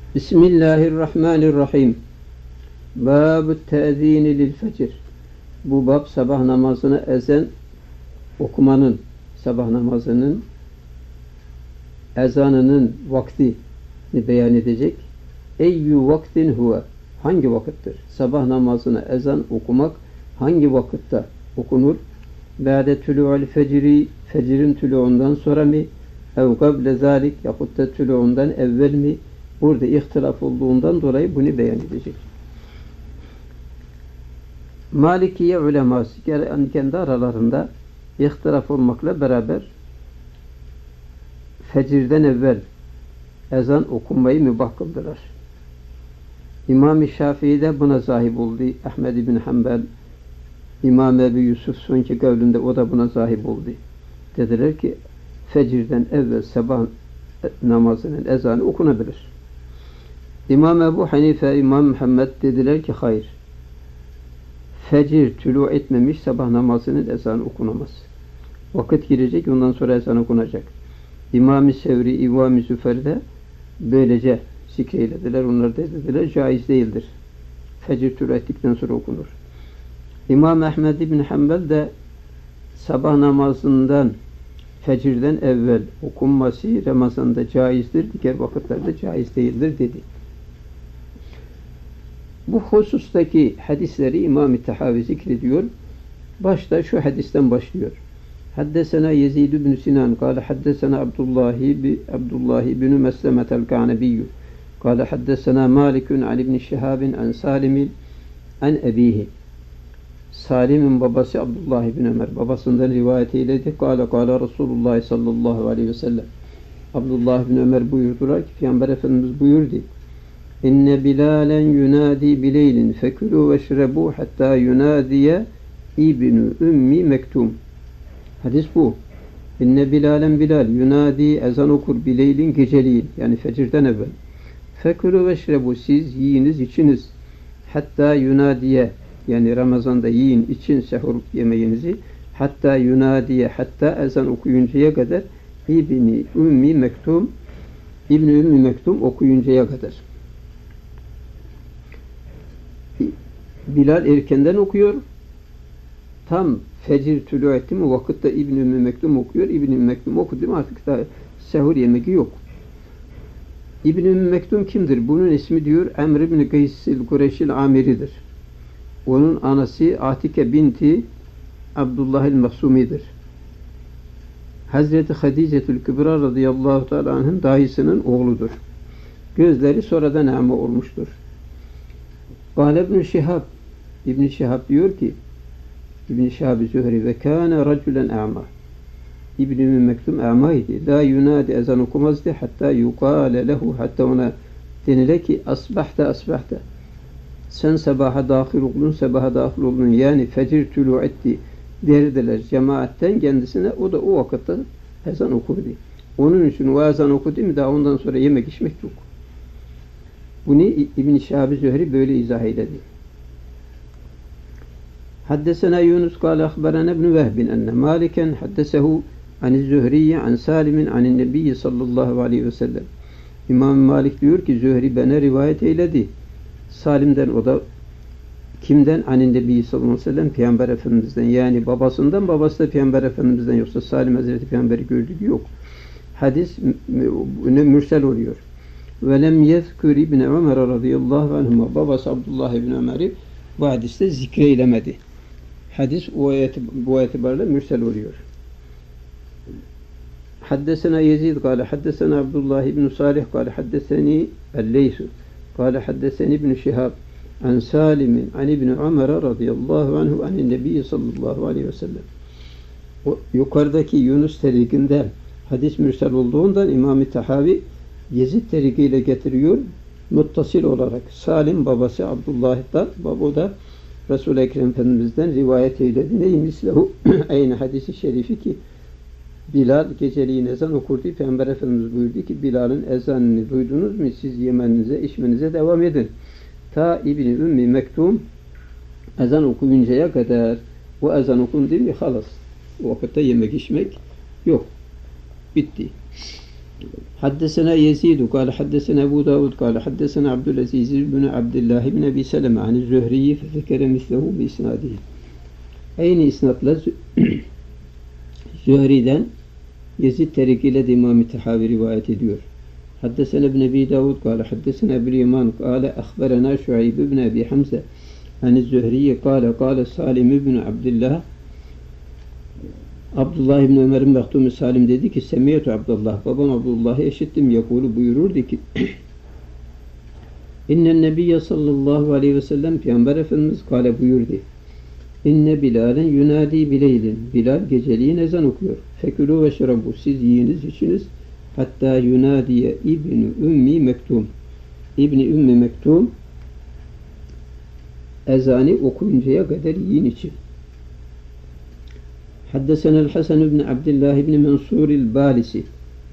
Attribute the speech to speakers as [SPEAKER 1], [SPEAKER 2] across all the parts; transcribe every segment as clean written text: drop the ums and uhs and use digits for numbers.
[SPEAKER 1] Bismillahirrahmanirrahim. Bab-ı te'zini lil fecr. Bu bab sabah namazına ezan okumanın, sabah namazının ezanının vaktini beyan edecek. Eyyü vaktin huve. Hangi vakittir? Sabah namazına ezan okumak hangi vakitte okunur? Ba'de tulu'ul fecri, fecrin tulu'undan sonra mı? Ev gable zalik, yahut da tulu'undan evvel mi? Burada ihtilaf olduğundan dolayı bunu beyan edecek. Malikiye uleması kendi aralarında ihtilaf olmakla beraber fecirden evvel ezan okunmayı mübah kıldılar. İmam-ı Şafii de buna sahip oldu. Ahmed bin Hanbel, İmam Ebu Yusuf sonki kavlinde o da buna sahip oldu. Dediler ki fecirden evvel sabah namazının ezanı okunabilir. İmam Ebu Hanife, İmam Muhammed dediler ki hayır. Fecir tülû etmemiş sabah namazının ezanı okunamaz. Vakit girecek, ondan sonra ezan okunacak. İmam-ı Sevri, İmam-ı Züfer de böylece zikreylediler. Onlar da dediler caiz değildir. Fecir tülû ettikten sonra okunur. İmam Ahmed bin Hanbel de sabah namazından fecirden evvel okunması Ramazan'da caizdir, diğer vakitlerde caiz değildir dedi. Bu husustaki hadisleri İmam-ı Tahavi zikrediyor. Başta şu hadisten başlıyor. Haddesena Yezid ibn Sinan kâle haddesena Abdullah ibn Meslemet el-Ka'nebiyyü kâle haddesena Malikun an ibn Şihabin an Salim'in an ebihi. Salim'in babası Abdullah ibn Ömer babasından rivayet eyledi. Kâle Resulullah sallallahu aleyhi ve sellem. Abdullah ibn Ömer buyurdular ki Peygamber Efendimiz buyurdu. İnne Bilalen yunadi bileylin fekulu veşrebu hatta yunadiye İbn-i Ümmi Mektum. Hadis bu. İnne Bilal yunadi ezan okur bileylin geceliğin yani fecirden evvel. Fekulu veşrebu siz yiyiniz içiniz. Hatta yunadiye yani Ramazan'da yiyin için sehur yemeğinizi. Hatta yunadiye hatta ezan okuyuncaya kadar İbn-i Ümmi Mektum İbn-i Ümmi Mektum okuyuncaya kadar. Bilal erkenden okuyor. Tam fecir tülû etti mi vakitte İbn-i Ümmü Mektum okuyor. İbn-i Ümmü Mektum okudu mu artık da sehur yemeği yok. İbn-i Ümmü Mektum kimdir? Bunun ismi diyor Emr ibn Gaysil Kureyşil Amiri'dir. Onun anası Atike binti Abdullah'il Mahsumi'dir. Hazreti Hadicetül Kübra radıyallahu teala anh'ın dayısının oğludur. Gözleri sonradan ama olmuştur. Kâle İbn-i Şihab diyor ki İbn-i Şihab-ı Zühri ve kâne racülen a'ma. İbn-i Ümmü Mektum a'maydı. La yunadi ezan okumazdı hatta yukâle lehu hatta ona denile ki asbahta sen sabaha dahil oldun yani fecir tülû etti derdiler cemaatten kendisine o da o vakitte ezan okurdu. Onun için o ezan okudu mu daha ondan sonra yemek içmek yok. Bunu İbn-i Şihab-ı Zühri böyle izah eyledi. Haddesena Yunus kâle ahberana ibn Vehbin enne Maliken haddesehu aniz-Zühriye an Salim'in anin Nebiyyi sallallahu aleyhi ve sellem. İmam Malik diyor ki Zühri bana rivayet eyledi. Salim'den o da kimden? Anin Nebiyyi sallallahu aleyhi ve sellem Peygamber Efendimiz'den yani babasından babası da Peygamber Efendimiz'den yoksa Salim Hazreti Peygamber'i gördük yok. Hadis mürsel oluyor. Ve lem yezkür İbn Ömer radıyallahu anhuma babası Abdullah ibn Ömer'i bu hadiste zikreylemedi. Hadis bu itibarla mürsel oluyor. Haddesena Yezid kâle haddesena Abdullah ibn Salih kâle haddeseni el-Leysu kâle haddeseni ibn Şihab an Salim'in an ibn Ömer radıyallahu anhu anin Nebiyyi sallallahu aleyhi ve sellem. O yukarıdaki Yunus terikinde hadis mürsel olduğundan İmam-ı Tahavi Yezid terikiyle getiriyor muttasil olarak. Salim babası Abdullah'dan o da Resul-i Ekrem Efendimiz'den rivayet eyledi. Neymislehu aynı hadisi şerifi ki Bilal geceliğin ezan okurdu. Peygamber Efendimiz buyurdu ki Bilal'in ezanını duydunuz mu? Siz yemenize, içmenize devam edin. Ta İbn-i Ümmi Mektum ezan okuyuncaya kadar o ezan okundu mu halas. O vakitte yemek içmek yok. Bitti. Haddesena Yezid kâle haddesena Ebu Davud kâle haddesena Abdülaziz bin Abdullah bin Ebi Seleme an Zühri'yi fezekere mislehu bi isnadihi. Aynı isnatla Zühri'den Yezid terikiyle de İmam-ı Tehavi rivayet ediyor. Haddesena ibn Ebi Davud kâle haddesena Ebu Yaman kâle akhberena Şuayb ibn Ebi Hamze an Zühri'yi kâle Salim ibn Abdullah Abdullah ibn Ömer'in mektumu Salim dedi ki Semiyetü Abdullah, babam Abdullah'ı eşittim yakulu buyururdu ki İnnen nebiyye sallallahu aleyhi ve sellem Peygamber Efendimiz kâle buyurdu. İnne Bilal'in yunadi bileydin. Bilal geceliğin ezan okuyor. Fekülü ve şerabu, siz yiyiniz içiniz. Hatta yunadiye İbni Ümmi Mektum. İbni Ümmi Mektum ezanı okuyuncaya kadar yiyin için. Haddesenel Hasan ibn Abdullah ibn Mansur el-Balisi.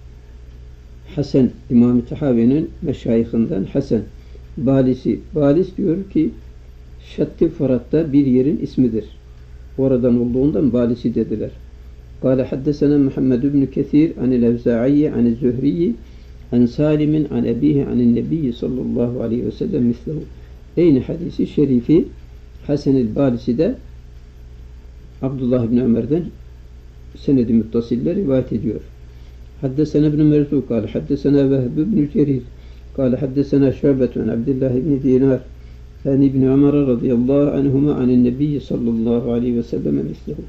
[SPEAKER 1] Hasan İmam-ı Tehavi'nin meşayihinden Hasan Balisi. Balis diyor ki Şatti Fırat'ta bir yerin ismidir. Oradan olduğundan Balisi dediler. Kâle haddesena Muhammed ibn Kethir anil Evza'iyye anil Zühriyi an Salim'in an ebihi anil Nebiyyi sallallahu aleyhi ve sellem mislehu. Aynı hadisi şerifi Hasan el-Balisi de Abdullah ibn Ömer'den senedi muttasille rivayet ediyor. Haddesena ibn Merzu kâle haddesena Vehb ibn Cerir kâle haddesena Şu'betu an Abdullah ibn Dinar an İbn Ömer radıyallahu anhuma anin Nebiyyi sallallahu aleyhi ve sellem mislehu.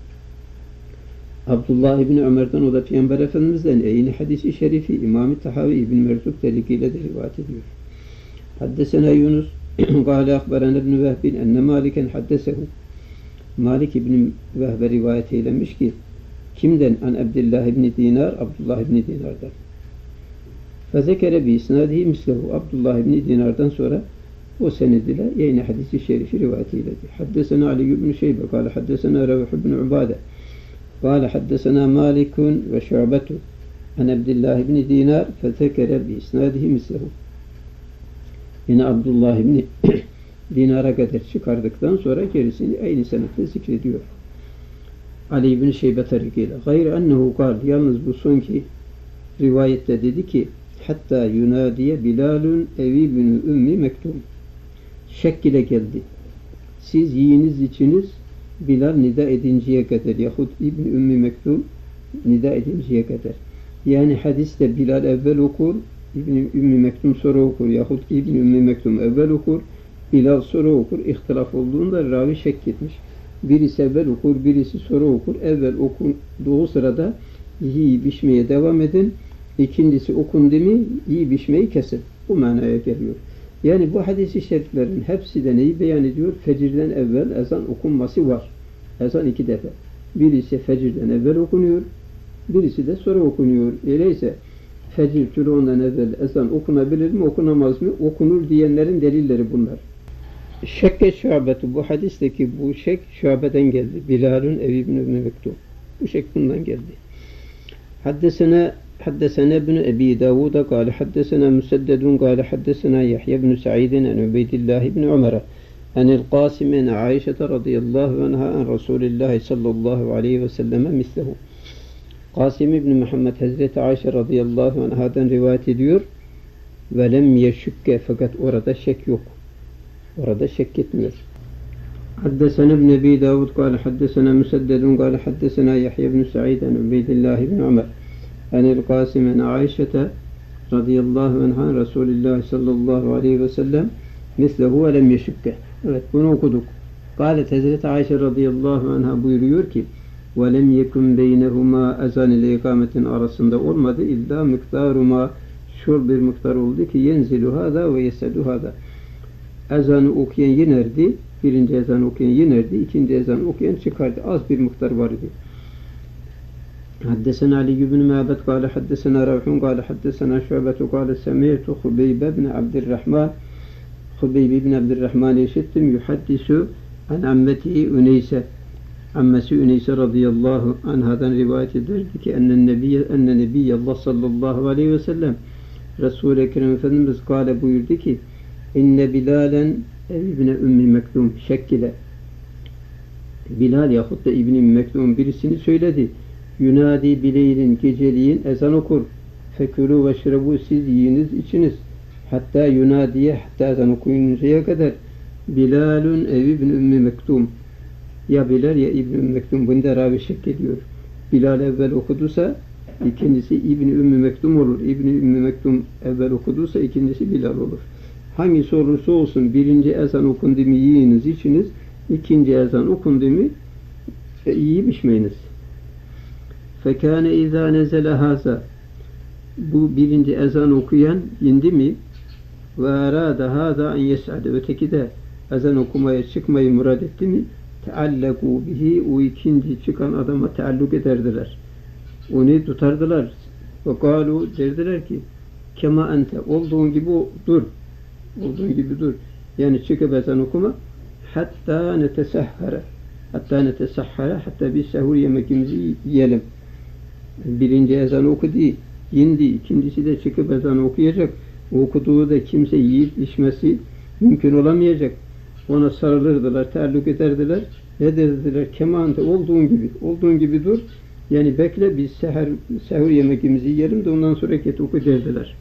[SPEAKER 1] Abdullah ibn Ömer'den, o da Peygamber Efendimiz'den aynı hadisi şerifi İmam-ı Tahavi İbn Merzuk terikiyle de rivayet ediyor. Haddesena Yunus kâle akberen ibn Vehbin enne Maliken haddesehu. Malik ibn Vehbe rivayet eylemiş ki kimden? An Abdullah ibn Dinar, Abdullah ibn Dinar'dan. Fezekere bi isnadihi mislehu. Abdullah ibn Dinar'dan sonra o senediyle yine hadisi şerifi rivayet eyledi. Haddesena Ali ibn Şeybe kâle haddesena Revh ibn Ubade kâle haddesena Malikun ve Şu'betu an Abdullah ibn Dinar fezekere bi isnadihi mislehu. Yine Abdullah ibn Dinar'a kadar çıkardıktan sonra gerisini aynı senetle zikrediyor. Ali ibn Şeybe tarikiyle. Gayr ennehu kal, yalnız bu sonki rivayette dedi ki hatta yunadiye Bilalun evi bin Ümmi Mektum. Şek ile geldi. Siz yiyiniz içiniz Bilal nida edinceye kadar yahut İbn Ümmi Mektum nida edinceye kadar. Yani hadiste Bilal evvel okur, İbn Ümmi Mektum sonra okur yahut İbn Ümmi Mektum evvel okur, Bilal sonra okur. İhtilaf olduğunda ravi şek etmiş. Birisi evvel okur, birisi sonra okur. Evvel okunduğu sırada yiyip içmeye devam edin. İkincisi okundu mu yiyip içmeyi kesin. Bu manaya geliyor. Yani bu hadis-i şeriflerin hepsi de neyi beyan ediyor? Fecirden evvel ezan okunması var. Ezan iki defa. Birisi fecirden evvel okunuyor, birisi de sonra okunuyor. Öyleyse fecir türü ondan evvel ezan okunabilir mi, okunamaz mı? Okunur diyenlerin delilleri bunlar. Şekke Şu'betu, bu hadisteki bu şek Şu'be'den geldi. Bilal'ün evi ibn Ümmü Mektum. Bu şek bundan geldi. Haddesena ibn Ebi Davud kâle haddesena Müseddedun kâle haddesena Yahya ibn Sa'idin en Ubeydillah ibn Ömer'e enil Qasim en Aişe radıyallahu anha en Resulullah sallallahu aleyhi ve selleme mislehu. Qasim ibn Muhammed Hazreti Ayşe radıyallahu anhadan rivayet ediyor. Ve lem yeşükke, fakat orada şek yok. Orada şek etmiyor. Haddesena ibn Ebi Davud kâle haddesena Müseddedun kâle haddesena Yahya ibn Sa'id en Ubeydillah ibn Ömer enil Qasim en Aişe radıyallahu anha Resulullah sallallahu aleyhi ve sellem mislehu ve lem yeşükke. Evet, bunu okuduk. Kâlet Hazreti Ayşe radıyallahu anha buyuruyor ki وَلَمْ يَكُنْ بَيْنَهُمَا ezan ile ikametin arasında olmadı illa miktaruma, şur bir miktar oldu ki yenzilu hâzâ ve yesedu hâzâ. Ezanı okuyan yenerdi, birinci ezanı okuyan yenerdi, ikinci ezanı okuyan çıkardı. Az bir miktar vardı. Haddesena Ali ibn Ma'bed kâle haddesena Ravhun kâle haddesena Şu'betu kâle semî'tu Hubeyb ibn Abdurrahman. Hubeyb ibn Abdurrahman'ı işittim. Yuhaddisu an ammetihi Üneyse. Ammesi Üneyse radıyallahu anhadan rivayet ederdi ki enne Nebiyyallah sallallahu aleyhi ve sellem Resul-i Ekrem Efendimiz kâle buyurdu ki inne Bilalen ibn Ümmi Mektum şekkile. Bilal yahut da İbn-i Mektum birisini söyledi. Yunadi bileylin, geceliğin ezan okur. Fekülü ve şrebu, siz yiyiniz, içiniz. Hatta yunadiye, hatta ezan okuyuncaya kadar Bilalun ev ibn Ümmü Mektum. Ya Bilal ya İbn Ümmü Mektum. Bunda ravi şek ediyor. Bilal evvel okuduysa ikincisi İbn Ümmü Mektum olur. İbn Ümmü Mektum evvel okuduysa ikincisi Bilal olur. Hangisi olursa olsun birinci ezan okundu mu yiyiniz, içiniz. İkinci ezan okundu mu yiyip içmeyiniz. Fekâne izâ nezele hâzâ. Bu birinci ezan okuyan indi mi ve arâde hâzâ en yes'ade. Öteki de ezan okumaya çıkmayı murad etti mi teallekû bihi. O ikinci çıkan adama tealluk ederdiler. Onu tutardılar. Ve kâlu derdiler ki kema ente. Olduğun gibi dur. Olduğun gibi dur. Yani çıkıp ezan okuma. Hatta netesahhara. Hatta biz sahur yemekimizi yiyelim. Birinci ezan okudu, indi. İkincisi de çıkıp ezan okuyacak. Okuduğu da kimse yiyip içmesi mümkün olamayacak. Ona sarılırdılar, terlük ederdiler. Ne dediler? Kemante, olduğun gibi dur. Yani bekle, biz sahur yemekimizi yiyelim de ondan sonra git oku derdiler.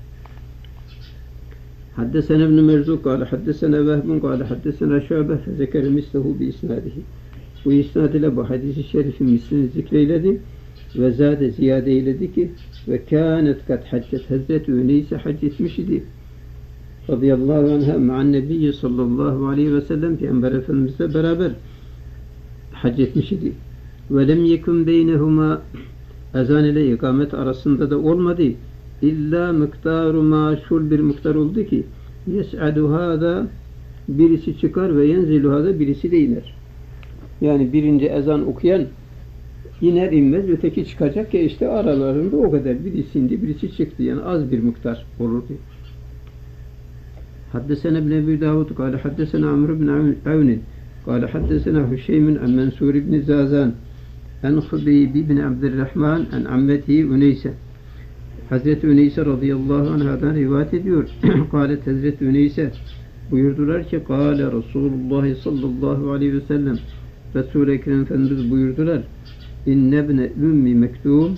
[SPEAKER 1] Haddesene ibn Merzuk kâle haddesene Vehbun kâle haddesene Şu'be fezekere mislehu bi isnadihi. Bu isnad ile bu hadis-i şerifin mislini zikreyledi ve zade ziyade eyledi ki ve kânet kat haccet, Hazreti Üneyse hac etmiş idi radıyallahu anh'a ma'an nebiyyi sallallahu aleyhi ve sellem, Peygamber Efendimizle beraber hac etmiş idi. Ve lem yekun beynehuma, ezan ile ikamet arasında da olmadı. İlla miktaru maşhur bir miktar oldu ki yes'adu hâda, birisi çıkar ve yenzilu hâda, birisi de iner. Yani birinci ezan okuyan iner inmez öteki çıkacak ya, işte aralarında o kadar, birisi indi birisi çıktı, yani az bir miktar olurdu. Haddesene ibn Ebi Davud kâle haddesene Amr ibn Avnin kâle haddesene Hüşeym'in en Mensur ibn Zazan en Hubeyb ibn Abdurrahman en ammetihi Üneyse. Hazreti Üneyse radıyallahu anh'dan rivayet ediyor. Kâlet Hazreti Üneyse buyurdular ki kâle Resulullah sallallahu aleyhi ve sellem, Resul-i Ekrem Efendimiz buyurdular: İnne ibne Ümmi Mektum,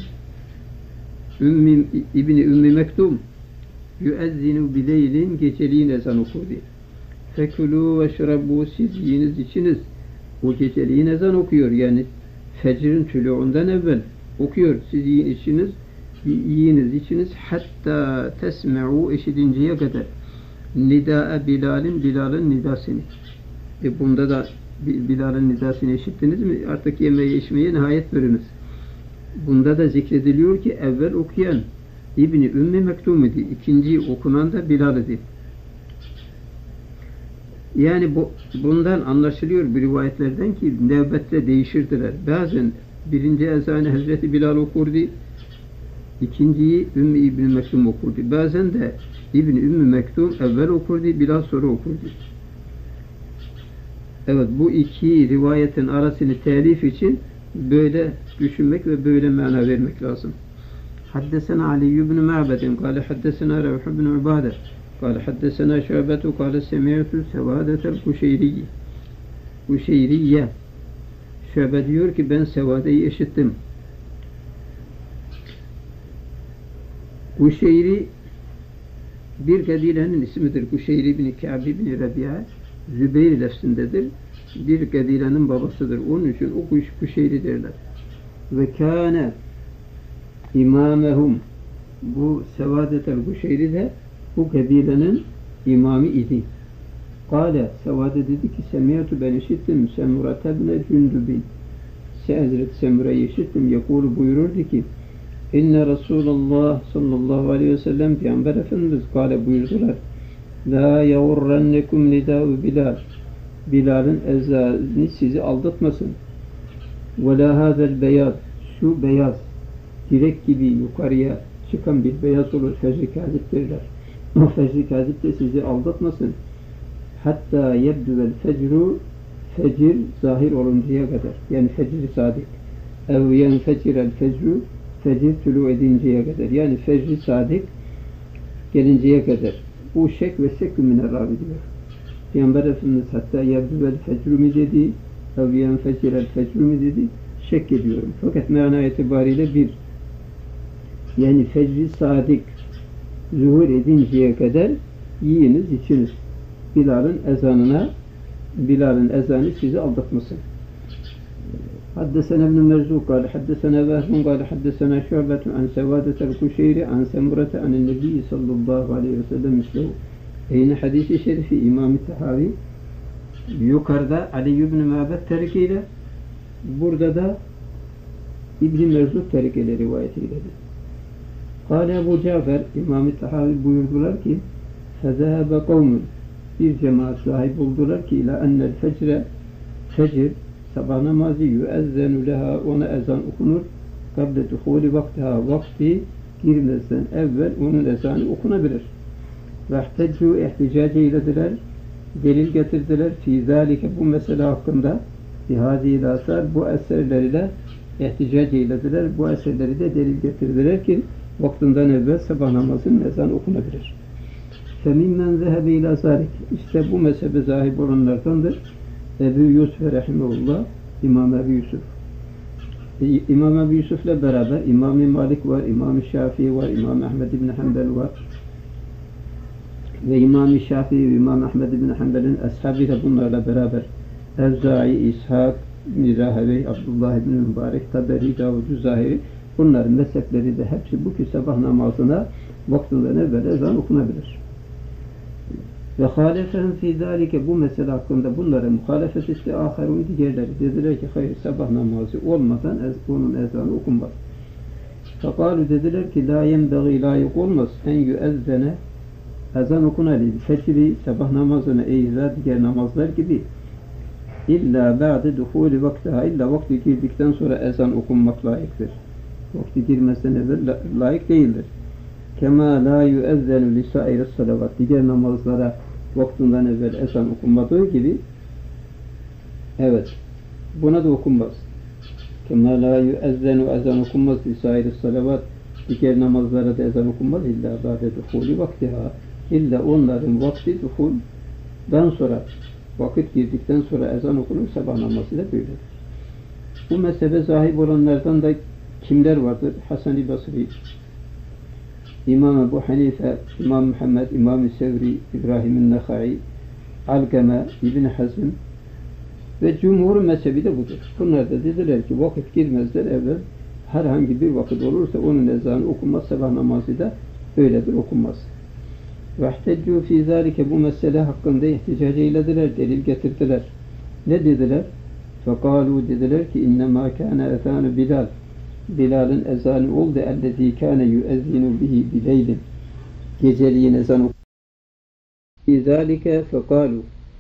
[SPEAKER 1] İbni Ümmi Mektum yüezzinu bileylin, geceliğin ezan okurdu. Fekulû ve şrabu, siz yiyiniz içiniz. O geceliğin ezan okuyor, yani fecrin tülû'undan evvel okuyor. Siz yiyiniz içiniz hatta tesme'u, eşidinceye kadar nidâe Bilal'in nidasını. Bunda da Bilal'in nidasını eşittiniz mi? Artık yemeğe içmeye nihayet veriniz. Bunda da zikrediliyor ki evvel okuyan İbni Ümmü Mektum idi. İkinci okunan da Bilal idi. Yani bundan anlaşılıyor bu rivayetlerden ki nöbetle değişirdiler. Bazen birinci ezanı Hazreti Bilal okurdu. İkinciyi Ümmü İbni Mektum okurdu. Bazen de İbni Ümmü Mektum evvel okurdu, Bilal sonra okurdu. Evet, bu iki rivayetin arasını telif için böyle düşünmek ve böyle mana vermek lazım. Haddesena Ali ibn Ma'bedin kâle haddesena Revh ibn Ubade kâle haddesena Şu'betu kâle semi'tu Sevadetel Kuşeyriye. Şu'be diyor ki ben Sevade'yi işittim. Kuşeyri bir kabilenin ismidir. Kuşeyri bin Kâb bin Rabi'a Zübeyir lefzindedir. Bir kabilenin babasıdır. Onun için o Kuşeyri derler. Ve kâne imamehum, bu Sevadetel Kuşeyri de bu kabilenin imamı idi. Kâle, Sevade dedi ki semiyatu, ben işittim Semurate ibne Cündübin, Hazreti Semura'yı işittim, yakulu buyururdu ki İnne Resulullah sallallahu aleyhi ve sellem, Peygamber Efendimiz kâle buyurdular: La yavurrennekum nidâ'u Bilal, Bilal'in ezanı sizi aldatmasın. Ve la hâzel beyaz, şu beyaz, direk gibi yukarıya çıkan bir beyaz olur, fecr-i kâzib derler. O fecr-i kâzib de sizi aldatmasın. Hatta yebdüvel fecru, fecir zahir oluncaya kadar, yani fecr-i sadik. Ev yenfecirel fecru, fecir tülû edinceye kadar, yani fecr-i sadik gelinceye kadar. Bu şek ve şek minel ravi diyor. Peygamber Efendimiz hatta yebdüvel fecru mi dedi, ev yenfecirel fecru mi dedi, şek ediyorum. Fakat mana itibariyle bir. Yani fecri sadık zuhur edinceye kadar yiyiniz, içiniz. Bilal'in ezanı sizi aldatmasın. Haddesena ibn Merzuq kâle haddesena Vehbun kâle haddesena Şu'betun an Sevâdetel Kuşeyri an Semurete anin Nebi sallallahu aleyhi ve sellem mislehu. Yine hadisi şerifi İmam-ı Tahavi yukarıda Ali ibn Ma'bed tarikiyle, burada da İbn-i Merzuq tarikiyle rivayet eyledi. Kâle Ebu Cafer, İmam-ı Tahavi buyurdular ki فَذَهَبَ قَوْمٌ bir cemaat sahip oldular ki ila ennel fecr sabah namazı yüezzenu leha, ona ezan okunur kable duhuli vaktiha, vakti girmezden evvel onun ezanı okunabilir. Ve ihteccu, ihticac eylediler, delil getirdiler fi zalike, bu mesele hakkında bihâzîl asar, bu eserleriyle ihticac eylediler, bu eserleri de delil getirdiler ki vaktinden evvel sabah namazının ezanı okunabilir. فَمِمَّنْ ذَهَبَ اِلَى ذَلِكَ, İşte bu mezhebe sahip olanlardandır Ebu Yusuf rahimehullah, İmam Ebu Yusuf. İmam Ebu Yusuf'la beraber İmam-ı Malik var, İmam-ı Şafii var, İmam Ahmed ibn Hanbel var. Ve İmam-ı Şafii ve İmam Ahmed ibn Hanbel'in ashabı da bunlarla beraber Evzai, İshak, Mirahevey, Abdullah ibn Mübarek, Taberi, Davud-u Zahiri, bunların mezhepleri de hepsi bu ki sabah namazına vaktinden evvel ezan okunabilir. Ve halefehum fî zâlike, bu mesele hakkında bunlara muhalefet etti âherûn, diğerleri dediler ki hayır, sabah namazı olmadan onun ezanı okunmaz. Fekâlu, dediler ki lâ yembegî, layık olmaz en yüezzene, ezan okunali fecri, sabah namazına eyza diğer namazlar gibi illa ba'de duhûli vaktiha, illa vakti girdikten sonra ezan okunmak layıktır. Vakti girmezden evvel layık değildir. Kema la yüezzenu lisâire salavat, diğer namazlara vaktinden evvel ezan okunmadığı gibi, evet, buna da okunmaz. Kema la yüezzenu, ezan okunmaz lisâire salavat, diğer namazlara da ezan okunmaz illa ba'de duhûli vaktiha, illa onların vakti duhuldan sonra, vakit girdikten sonra ezan okunur, sabah namazı da böyledir. Bu mezhebe sahip olanlardan da kimler vardır? Hasan-ı Basri, İmam Ebu Hanife, İmam Muhammed, İmam-ı Sevri, İbrahim-i Nekhai, Alkeme, İbn Hazm ve cumhur mezhebi de budur. Bunlar da dediler ki vakit girmezler evvel, herhangi bir vakit olursa onun ezanı okunmaz, sabah namazı da öyledir, okunmaz. Ve ihteccu fî zâlike, bu mesele hakkında ihticac eylediler, delil getirdiler. Ne dediler? Fekâlû, dediler ki innemâ kâne ezânu Bilal, Bilal'in ezanı oldu ellezî kâne yüezzinu bihi bileylin, geceliğin ezanı. Fî zâlike fekâlû,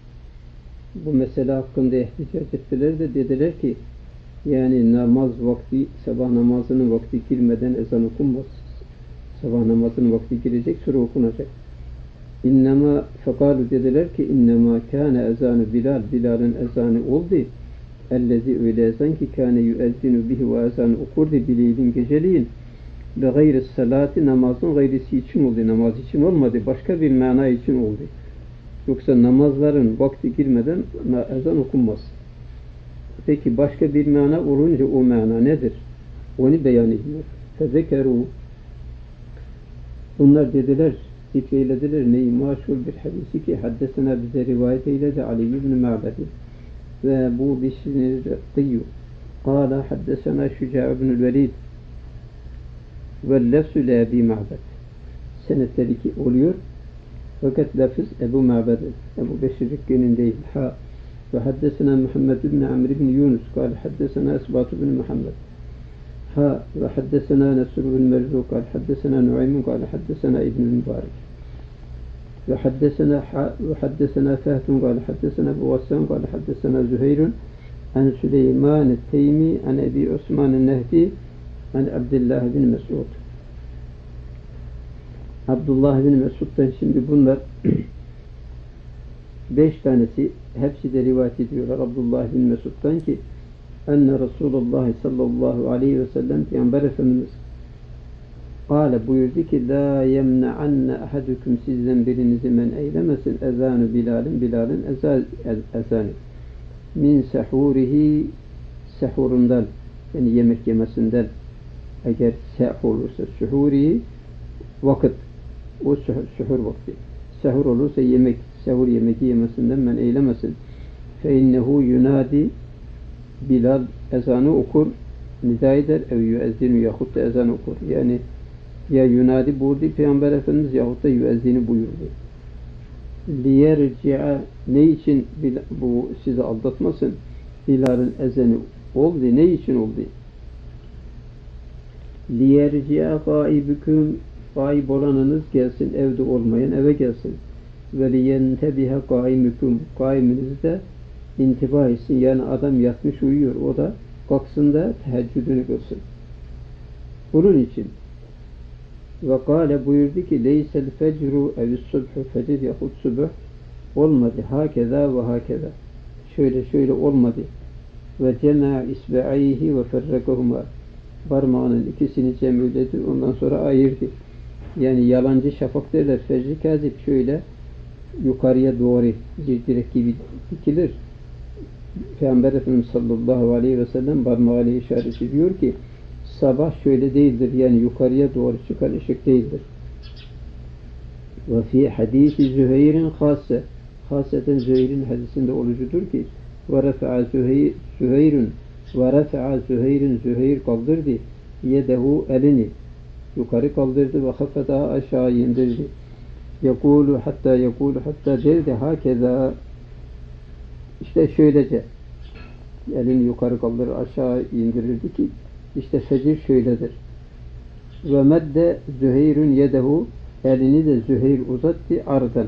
[SPEAKER 1] bu mesele hakkında ihticac ettiler de dediler ki yani namaz vakti, sabah namazının vakti girmeden ezan okunmaz. Sabah namazının vakti girecek, sonra okunacak. İnnemâ fekâlu, dediler ki innemâ kâne ezânu Bilal, Bilal'in ezanı oldu ellezî, öyle ezan ki kâne yüezzinu bihi, ve ezanı okurdu bileylin, geceliğin, ve gayri salati, namazın gayrisi için oldu, namaz için olmadı, başka bir mana için oldu. Yoksa namazların vakti girmeden ezan okunmaz. Peki başka bir mana olunca o mana nedir? Onu beyan ediyor. Fezekerû, bunlar dediler, zikreylediler neyi, maşhur bir hadisi ki haddesena, bize rivayet eyledi Ali ibn Ma'bed ve bu Bişr Tıyyû kâle haddesena Şuca' ibn Velid ve lefzü le Ebi Ma'bed, senetler iki oluyor fakat lafız Ebu Ma'bed, Ebu Beşir'lik günün değil. Ve haddesena Muhammed ibn Amr ibn Yunus kâle haddesena Esbat ibn Muhammed ve haddesena Nesr ibn Merzuq kâle haddesena Nu'aymun kâle haddesena İbn Mübarek ve haddesena Fehtun kâle haddesena Ebu Gassan kâle haddesena Züheyrun an Süleyman el-Teymi an Ebi Osman el-Nehdi an Abdullah bin Mesud. Abdullah bin Mesud'dan şimdi bunlar 5 tanesi, hepsi de rivayet ediyorlar Abdullah bin Mesud'dan ki enne Resulullah sallallahu aleyhi ve sellem, Peygamber Efendimiz kâle, buyurdu ki la yemne'anne ahadukum, sizden birinizi men eylemesin ezanı Bilal'in, Bilal'in ezanı min sehurihi, sehurundan, yani yemek yemesinden, eğer seh olursa suhuri vakit, o suhur vakti. Sehur olursa yemek, sehur yemeği yemesinden men eylemesin. Fe innehu yunadi, Bilal ezanı okur, nida eder, ev yüezzinu yahut da ezan okur. Yani ya yunadi buyurdu Peygamber Efendimiz yahut da yüezzini buyurdu. Liyerci'a, ne için bu sizi aldatmasın? Bilal'in ezanı oldu, ne için oldu? Liyerci'a gaibüküm, gaib olanınız gelsin, evde olmayan eve gelsin. Ve liyentebihe gaimüküm, gaiminiz de intibah etsin. Yani adam yatmış uyuyor, o da kalksın da teheccüdünü kılsın. Bunun için ve kâle buyurdu ki leysel fecru evis subhu, fecir yahut subh olmadı. Hakeza ve hakeza. Şöyle olmadı. Ve cema isba'ayhi ve ferrakahuma. Parmağının ikisini cemüledi, ondan sonra ayırdı. Yani yalancı şafak derler. Fecri kazip şöyle yukarıya doğru bir direk gibi dikilir. Peygamber Efendimiz sallallahu aleyhi ve sellem parmağıyla işaret ediyor ki sabah şöyle değildir. Yani yukarıya doğru çıkan ışık değildir. Ve fi hadisi Züheyr'in khassa. Haseten Züheyr'in hadisinde olucudur ki ve refa'a Züheyr'ün Züheyr kaldırdı. Yedehu elini yukarı kaldırdı ve hafadaha aşağı indirdi. Yekulu hatta derdi hakeza, işte şöylece elini yukarı kaldırır aşağı indirirdi ki işte fecir şöyledir. Ve medde Züheyr'ün yedehu, elini de Züheyr uzattı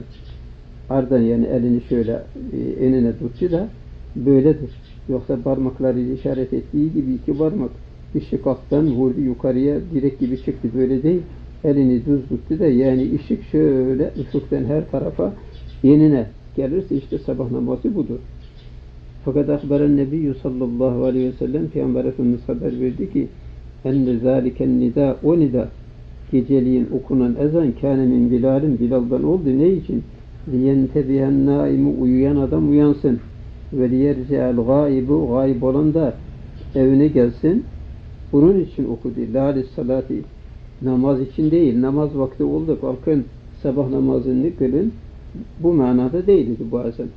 [SPEAKER 1] ardan yani elini şöyle enine tuttu da böyledir. Yoksa parmaklarıyla işaret ettiği gibi iki parmak bir şıkaktan vurdu yukarıya direk gibi çıktı, böyle değil. Elini düz tuttu da yani ışık şöyle ufuktan her tarafa enine gelirse işte sabah namazı budur. Fakat akberen Nebiyyü sallallahu aleyhi ve sellem Peygamber Efendimiz haber verdi ki enne zâliken nida, o nida geceliğin okunan ezan kâne min Bilal'in, Bilal'dan oldu. Ne için? Liyentebihen nâimu, uyuyan adam uyansın. Ve liyerci'el gâibu, gâib olan da evine gelsin. Bunun için okudu. Lâlis salâti, namaz için değil. Namaz vakti oldu. Kalkın sabah namazını kılın. Bu manada değildi bu ezan.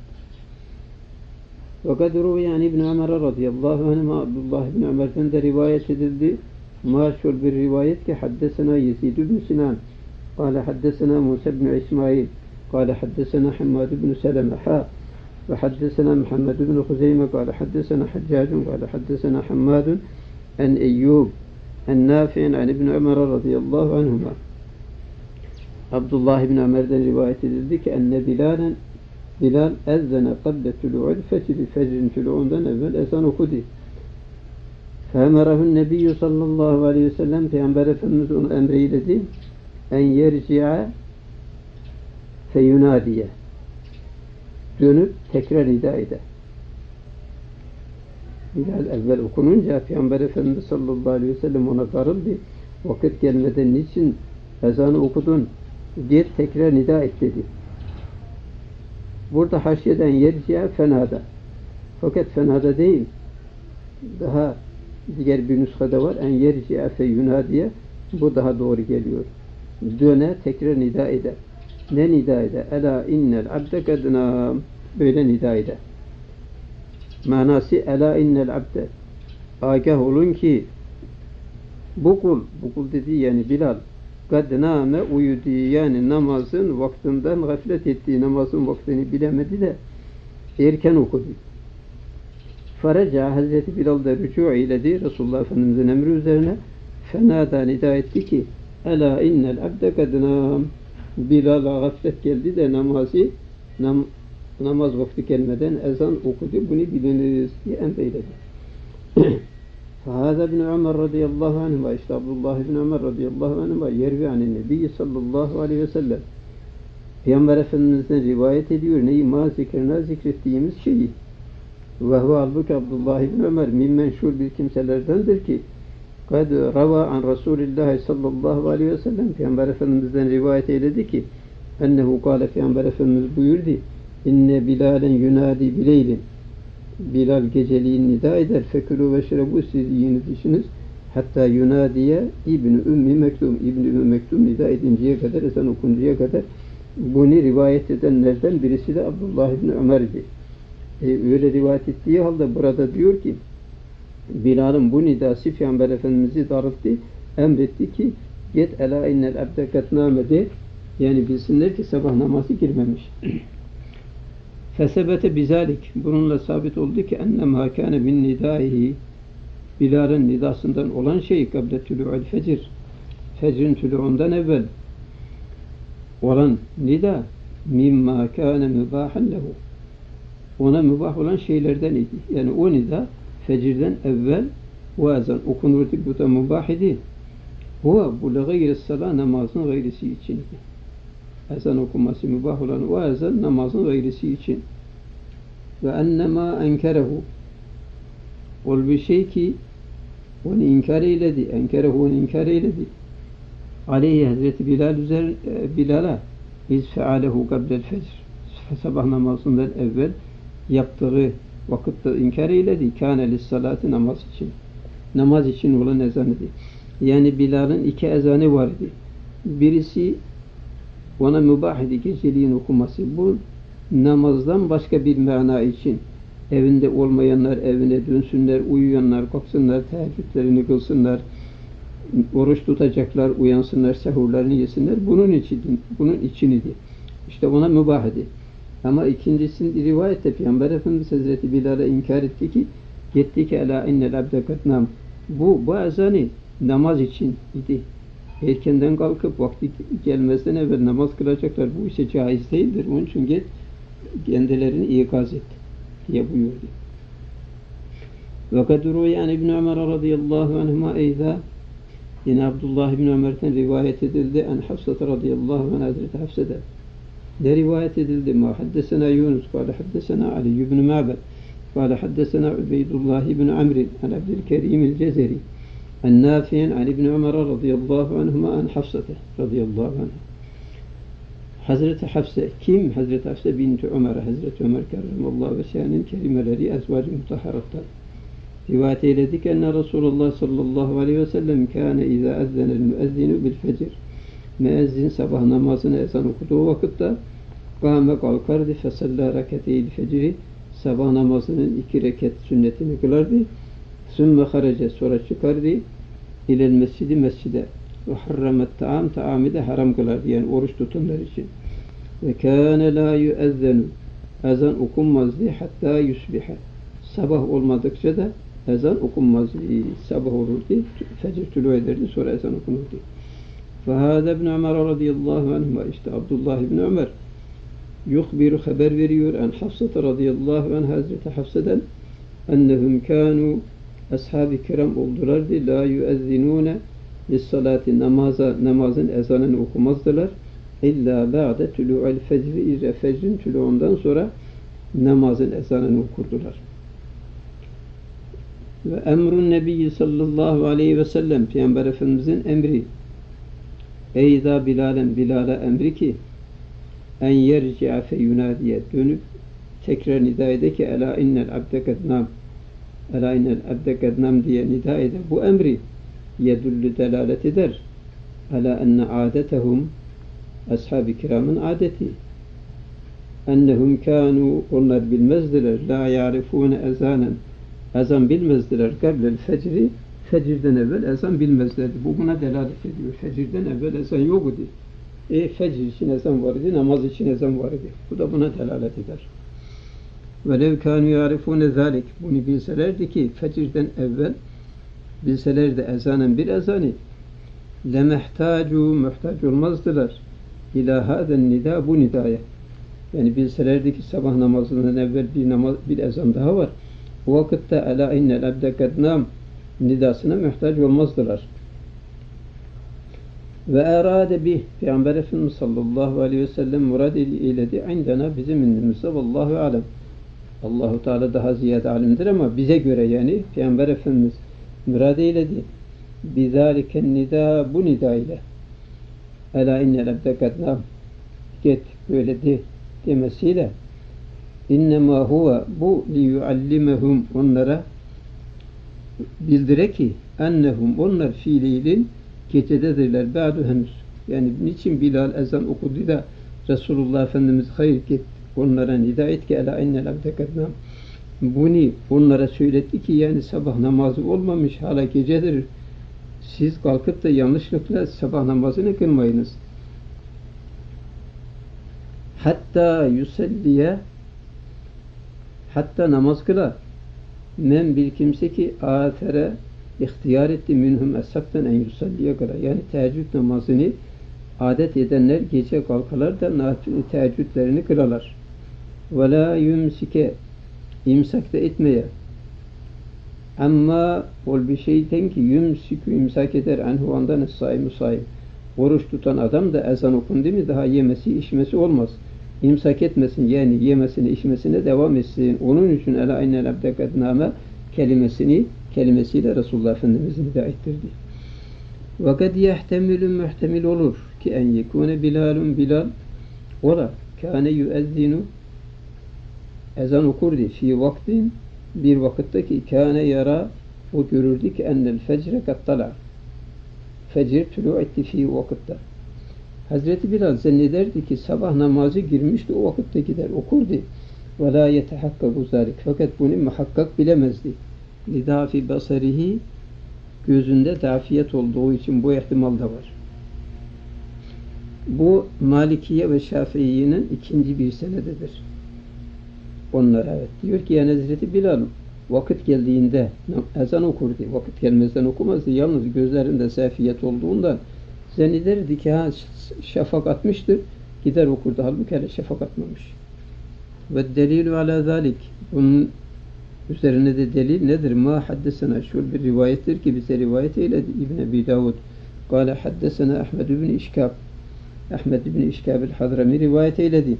[SPEAKER 1] وَقَدْ رُوِيَ عَنْ İbn Ömer radıyallahu anhuma, Abdullah ibn Ömer'den de rivayet edildi. Maşhur bir rivayet ki haddesena Yezid ibn Sinan قال حدثنا موسى بن إسماعيل قال حدثنا حماد بن سلمة وحدثنا محمد بن خزيمة قال حدثنا حجاج قال حدثنا حماد عن أيوب عن نافع عن ابن عمر رضي الله عنهما. Abdullah ibn Ömer'den rivayet edildi ki enne Bilal ezzene kable tulu'ul fecri, fecrin tulu'undan evvel ezan okudu. Feemerahun nebiyyü sallallahu aleyhi ve sellem, Peygamber Efendimiz onu emreyledi. En yerci'a feyunadiye, dönüp tekrar nida eder. Bilal evvel okununca Peygamber Efendimiz sallallahu aleyhi ve sellem ona darıldı. Vakit gelmeden niçin ezanı okudun? Gir tekrar nida et dedi. Burada haşyeden yerciye fenada. Fakat fenada değil. Daha diğer bir nüshada var. En yerciye feyunadiye. Bu daha doğru geliyor. Döne tekrar nida eder. Ne nida eder? Ela innel abde kadna. Böyle nida eder. Manası ela innel abde. Agah olun ki bu kul dedi yani Bilal, kad nâme uyudu, yani namazın vaktinden gaflet ettiği, namazın vaktini bilemedi de erken okudu. Faraca, Hazreti Bilal da rücu eyledi Resulullah Efendimiz'in emri üzerine. Fenâdâ, nida etti ki elâ innel abde kad nâm. Bilal'a gaflet geldi de namaz vakti gelmeden ezan okudu, bunu biliniz diye emreyledi. فهذا ابن عمر رضي الله عنهما, işte Abdullah ibn Ömer radıyallahu anhuma yervi anin Nebi sallallahu aleyhi ve sellem, Peygamber Efendimiz'den rivayet ediyor neyi? Ma zikrina, zikrettiğimiz şeyi. Ve huve halbuki Abdullah ibn Ömer mimmen şur bir kimselerdendir ki kad rava an Resulillah sallallahu aleyhi ve sellem, Peygamber Efendimiz'den rivayet eyledi ki ennehu kâle, Peygamber Efendimiz buyurdu inne Bilalen yunadi bileylin, Bilal geceliğin nida eder. Fekülü ve şerebu, siz yiyiniz içiniz. Hatta yunadiye İbn-i Ümmi Mektum. İbn-i Ümmi Mektum nida edinceye kadar, ezan okuncaya kadar bunu rivayet edenlerden birisi de Abdullah İbni Ömer'di. Öyle rivayet ettiği halde burada diyor ki Bilal'ın bu nidası Peygamber Efendimiz'i darılttı, emretti ki git ela innel abde kad namede, yani bilsinler ki sabah namazı girmemiş. Fesebete bizalik, bununla sabit oldu ki ennemâ kâne min nidâihi, Bilal'ın nidasından olan şey kable tülû'l fecr, fecrin tülû'undan evvel olan nida mimma kâne mübâhen lehu, ona mübah olan şeylerden idi. Yani o nida fecirden evvel o ezan okunurdu, bu da mübah idi. Bu le gayri salah, namazın gayrisi için idi. Ezan okunması mübah olan o ezan namazın gayrisi için. Ve ennemâ enkerehu, ol bir şey ki onu inkar eyledi, enkerehu onu inkar eyledi. Aleyhi Hazreti Bilal'a iz fealehu kablel fecr, sabah namazından evvel yaptığı vakitte inkar eyledi. Kâne lissalâti, namaz için. Namaz için olan ezanıdır. Yani Bilal'ın iki ezanı vardı. Birisi ona mübah idi, geceliğin okuması. Bu namazdan başka bir mana için. Evinde olmayanlar evine dönsünler, uyuyanlar kalksınlar, teheccüdlerini kılsınlar, oruç tutacaklar, uyansınlar, sehurlarını yesinler. Bunun için idi. İşte ona mübah idi. Ama ikincisinin rivayette Peygamber Efendimiz Hazreti Bilal'e inkar etti ki gitti ki elâ innel abde kad nam. Bu ezanı namaz için idi. Erkenden kalkıp vakti gelmezden evvel namaz kılacaklar. Bu ise caiz değildir. Onun için git kendilerini ikaz et diye buyurdu. Ve kad ruya İbn Ömer radıyallahu anhuma eyza, yine Abdullah İbn Ömer'den rivayet edildi. En Hafsa radıyallahu anh, Hazreti Hafsa'da ne rivayet edildi? Ma haddesena Yunus kâle haddesena Ali ibn Ma'bed kâle haddesena Ubeydullah ibn Amr an Abdülkerim el-Cezeri en Nafi'en an İbn Ömer radıyallahu anhuma en Hafsa'da radıyallahu anh. Hazreti Hafsa kim? Hazreti Hafsa binti Ömer, Hazreti Ömer kerremallahu veçhe'nin kelimeleri ezvac-ı mutahharattan rivayet eyledik. Enne Resulullah sallallahu aleyhi ve sellem kâne izâ ezzenel müezzinu bil fecr, müezzin sabah namazını ezan okuduğu vakitte kâme kalkardı, fesellâ reketeyl fecri, sabah namazının 2 rekat sünnetini kılardı. Sümme harece, sonra çıkardı, ilel mescidi, mescide, ve harramet ta'am, ta'amı da haram kılardı, yani oruç tutanlar için. Ve kâne lâ yüezzenu, ezan okunmazdı hatta yusbihe, sabah olmadıkça da ezan okunmazdı. Sabah olurdu, fecir tülû ederdi, sonra ezan okunurdu. فَهَذَا ابْنُ عُمَرَ radıyallahu anhuma, işte Abdullah ibn Ömer yuhbiru, haber veriyor en Hafsa radıyallahu anh, Hazreti Hafsa'dan ennehum kânû, ashab-ı kiram oldulardı, la yüezzinûne lissalati, namazın ezanını okumazdılar illa ba'de tülû'el fecri, fecrin tülû'undan sonra namazın ezanını okurdular. Ve emrun nebiyyi sallallahu aleyhi ve sellem, Peygamber Efendimizin emri eyza Bilal'e emri ki en yerci'a fe yunadiye, dönüp tekrar nida ede ki ela innel abde kad nam, ela innel abde kad nam diye nida ede. Bu emri yedullu, delalet eder ala enne adetehum, ashab-ı kiramın adeti, ennehum kânû, onlar bilmezdiler, la ya'rifûne ezanen, ezan bilmezdiler, kablel fecri, fecirden evvel ezan bilmezlerdi. Bu buna delalet ediyor. Fecirden evvel ezan yok idi. Fecir için ezan var idi, namaz için ezan var idi. Bu da buna delalet eder. وَلَوْ كَانُوا يَعْرِفُونَ ذَٰلِكِ, bunu bilselerdi ki fecirden evvel bilselerdi ezanen bir ezanı, لَمَحْتَاجُوا, muhtaç olmazdılar اِلَى هَذَا النِّدَى, bu nidaya. Yani bilselerdi ki sabah namazından evvel bir ezan daha var. O vakitte اَلَا اِنَّ الْاَبْدَ قَدْ نَامْ nidasına muhtaç olmazdılar. Ve erade bih, Peygamber Efendimiz sallallahu aleyhi ve sellem murad eyledi indena, bizim indimizde, vallahu alem. Allahu Teala daha ziyade alimdir ama bize göre, yani Peygamber Efendimiz murad eyledi. Bizaliken nida, bu nida ile. Ela innel abde kad nam, git böyle demesiyle, innema huve, bu li yuallimehum, onlara bildire ki ennehum onlar fiilin gecededirler. Ba'du henüz. Yani niçin Bilal ezan okudu da Resulullah Efendimiz hayır git onlara nida et ki ela innel abde kadnam. Bunu onlara söyletti ki yani sabah namazı olmamış hala gecedir. Siz kalkıp da yanlışlıkla sabah namazını kılmayınız. Hatta yusalliye hatta namaz kıla men bir kimse ki atere ihtiyar etti minhum eshabten en yusalliye kıla. Yani teheccüd namazını adet edenler gece kalkarlar da teheccüdlerini kılarlar. Ve la yumsike imsak da etmeye. Ama ol bir şeyden ki yumsiku imsak eder anhu andan es-saim saim. Oruç tutan adam da ezan okundu mu daha yemesi içmesi olmaz. İmsak etmesin yani yemesine içmesine devam etsin. Onun için ela aynel abde kadname kelimesiyle Resulullah Efendimiz'i nida ettirdi. Ve kad yehtemilü muhtemil olur ki en yekune Bilalun Bilal ola kâne yüezzinu ezan okurdu fi vaktin bir vakitte ki kâne yara o görürdü ki ennel fecre kattala fecir tulu etti fi vakitte. Hazreti Bilal zannederdi ki sabah namazı girmişti o vakitte gider okurdu. Ve la yetehakkaku zalik. Fakat bunu muhakkak bilemezdi. Lidafi basarihi gözünde dafiyet olduğu için bu ihtimal da var. Bu Malikiye ve Şafii'nin ikinci bir senededir. Onlar evet. Diyor ki yani Hazreti Bilal vakit geldiğinde ezan okurdu. Vakit gelmezden okumazdı. Yalnız gözlerinde safiyet olduğundan zannederdi ki şafak atmıştır. Gider okurdu. Halbuki hele şafak atmamış. Ve delilü ala zalik. Bunun üzerine de delil nedir? Ma haddesena. Şu bir rivayettir ki bize rivayet eyledi İbn Ebi Davud. Kale haddesena Ahmed ibn İşkab. Ahmed ibn İşkab el-Hadrami rivayet eyledi.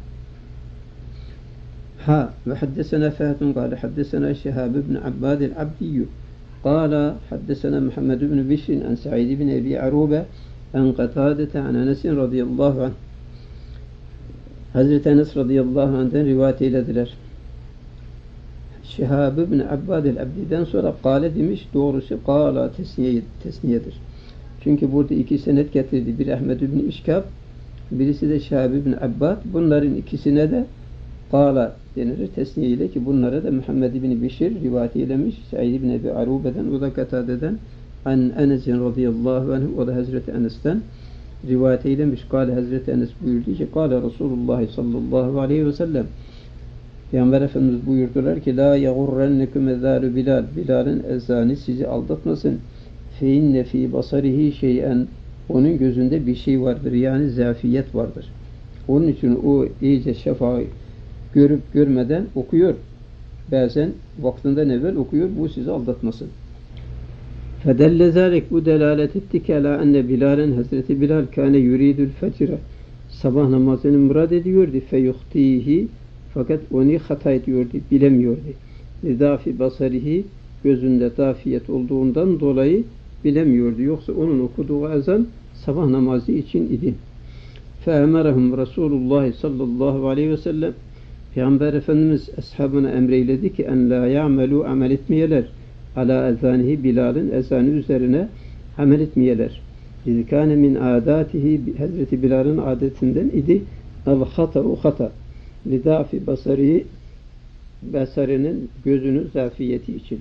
[SPEAKER 1] Ve haddesena Fahd kâle haddesena Şehâb ibn Abbad el-Abdiyyü kâle haddesena Muhammed ibn Bişr an Sa'id ibn Ebi Arube an Qatâdete an Enes radıyallahu anh. Hazreti Enes radıyallahu anh'den rivayet eylediler. Şehâb ibn Abbad el-Abdi'den sonra kâle demiş, doğrusu kâla tesniyedir. Çünkü burada iki senet getirdi. Bir Ahmed ibn İşkab, birisi de Şehâb ibn Abbad. Bunların ikisine de kâla denilir tesniye ile ki bunlara da Muhammed ibn Bişir rivayet eylemiş. Sa'id ibn Ebi Arube'den, o da Katade'den an Enes'in radıyallahu anh, o da Hazreti Enes'ten rivayet eylemiş. Kâle Hazreti Enes buyurdu ki kâle Resulullah sallallahu aleyhi ve sellem Peygamber Efendimiz buyurdular ki la yagurrennekum ezâlu Bilal. Bilal'in ezanı sizi aldatmasın. Fe inne fî basarihi şey'en. Onun gözünde bir şey vardır. Yani zafiyet vardır. Onun için o iyice şefağı görüp görmeden okuyor. Bazen vaktinden evvel okuyor. Bu sizi aldatmasın. Fedelle zâlik, bu delalet etti ki alâ enne Bilal'in Hazreti Bilal kâne yuridül fecre. Sabah namazını murad ediyordu. Feyuhtihi, fakat onu hata ediyordu, bilemiyordu. Lidafi basarihi, gözünde dafiyet olduğundan dolayı bilemiyordu. Yoksa onun okuduğu ezan sabah namazı için idi. Fe'emerahum Resulullah sallallahu aleyhi ve sellem, Peygamber Efendimiz ashabına emreyledi ki en la ya'melu, amel etmeyeler, ala ezanihi, Bilal'in ezanı üzerine amel etmeyeler. İzkâne min adatihi, Hazreti Bilal'in adetinden idi el-hata'u hata. Lidafi basarihi, basarının gözünün zafiyeti için.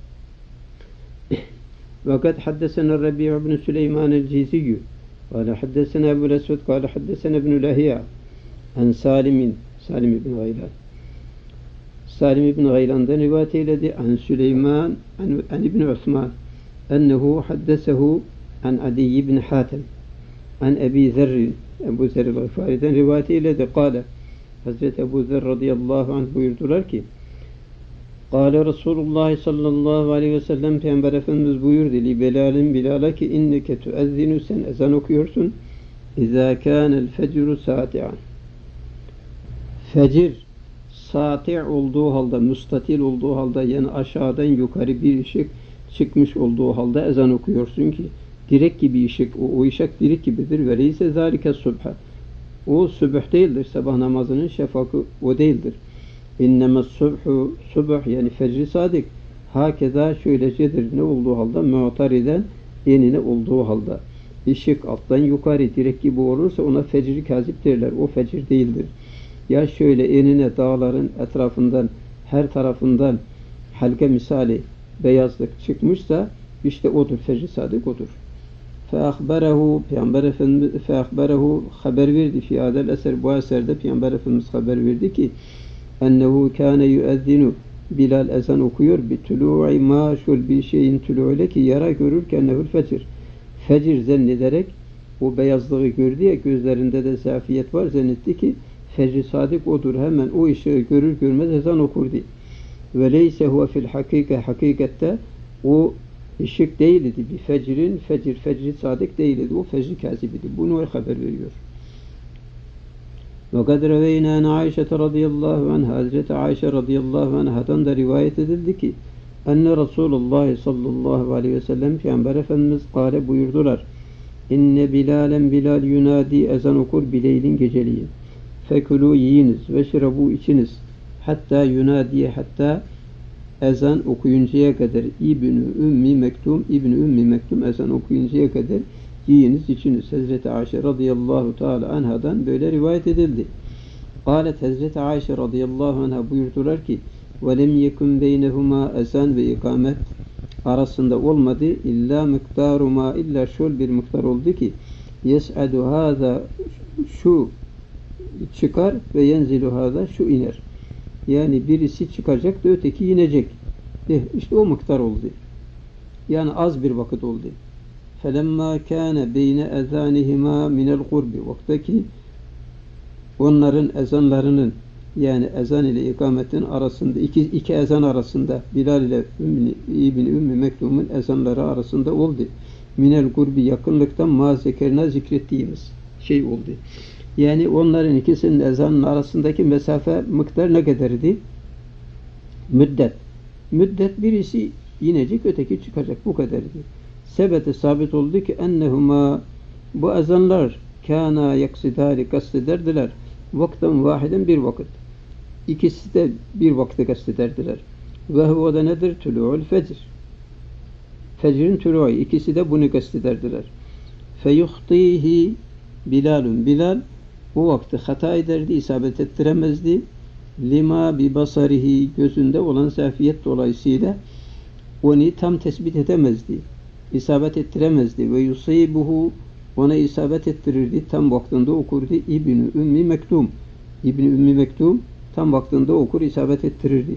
[SPEAKER 1] Vakat haddesena Rabi' ibn Süleyman el-Ciziyyü kâle haddesena Ebu'l Esved kâle haddesena ibn Lahî'a an Salim ibn Gaylan. Salim ibn Gaylan'dan rivayet eyledi an Süleyman an ibn Osman ennehu haddesehu an Adi ibn Hatem an Ebi Zerrin, Ebu Zerr'il Gıfari'den rivayet eyledi. Kâle Hazreti Ebu Zer radıyallahu anh buyurdular ki Kâle Resulullah sallallahu aleyhi ve sellem, Peygamber Efendimiz buyurdu li Bilal'a ki inneke tuezzinu, sen ezan okuyorsun izâ kânel fecru sâti'an, fecir sâti' olduğu halde, müstatil olduğu halde, yani aşağıdan yukarı bir ışık çıkmış olduğu halde ezan okuyorsun ki direk gibi ışık, o ışık direk gibidir. Ve leyse zâlike subha, o subh değildir, sabah namazının şefakı o değildir. İnnemez subhu, subh yani fecri sadık, Hakeza şöylecedir ne olduğu halde mu'tariden enine olduğu halde. Işık alttan yukarı direk gibi olursa ona fecr-i kazip derler. O fecr değildir. Ya şöyle enine dağların etrafından her tarafından halka misali beyazlık çıkmışsa işte odur. Fecr-i sadık odur. Feahberehu Peygamber Efendimiz haber verdi fi adel eser bu eserde Peygamber Efendimiz haber verdi ki ennehu kâne yüezzinu Bilal ezan okuyor bi tulu'i maşul bir şeyin tulu'yle ki yara görürken nehul fecr. Fecr zannederek o beyazlığı gördü ya gözlerinde de zafiyet var zannetti ki fecr sadık odur. Hemen o ışığı görür görmez ezan okurdu. Ve leyse huve fil hakikatte o ışık değildi. Bir fecri sadık değildi. O fecri kazibidi. Bunu haber veriyor. Ve kad reveyna en Ayşe radıyallahu anha Hazreti Ayşe radıyallahu anhadan da rivayet edildi ki enne Resulullah sallallahu aleyhi ve sellem Peygamber Efendimiz kâle buyurdular. İnne Bilal yunadi ezan okur bileylin geceliğin. Fekulu yiyiniz ve şirabu içiniz. Hatta yunadiye hatta ezan okuyuncaya kadar İbn-i Ümmi Mektum ezan okuyuncaya kadar yiyiniz içiniz. Hazreti Ayşe radıyallahu teala anhadan böyle rivayet edildi. Kâlet Hazreti Ayşe radıyallahu anha buyurdular ki وَلَمْ يَكُنْ بَيْنَهُمَا ezan ve ikamet arasında olmadı illa miktaruma illa şöyle bir miktar oldu ki yes'adu hâzâ şu çıkar ve yenzilu hâzâ şu iner. Yani birisi çıkacak da öteki inecek. İşte o miktar oldu. Yani az bir vakit oldu. فَلَمَّا كَانَ بَيْنَ اَذَانِهِمَا مِنَ الْقُرْبِ Vaktaki onların ezanlarının yani ezan ile ikametin arasında iki ezan arasında Bilal ile İbn-i Ümmi Mektum'un ezanları arasında oldu. Minel gurbi yakınlıktan mazekerine zikrettiğimiz şey oldu. Yani onların ikisinin ezanın arasındaki mesafe miktar ne kadardı? Müddet. Müddet birisi inecek, öteki çıkacak. Bu kadardı. Sebete sabit oldu ki ennehuma bu ezanlar kâna yaksidâri kastederdiler. Vakten vahiden bir vakit. İkisi de bir vakti kastederdiler. Ve huve da nedir? Tulu'ul fecr. Fecrin tulu'u. İkisi de bunu kastederdiler. Feyuhtihi Bilalun. Bilal o vakti hata ederdi, isabet ettiremezdi. Lima bi basarihi gözünde olan zafiyet dolayısıyla onu tam tespit edemezdi. İsabet ettiremezdi. Ve yusibuhu ona isabet ettirirdi. Tam vaktinde okurdu. İbn-i Ümmi Mektum. İbn-i Ümmi Mektum tam vaktinde okur, isabet ettirirdi.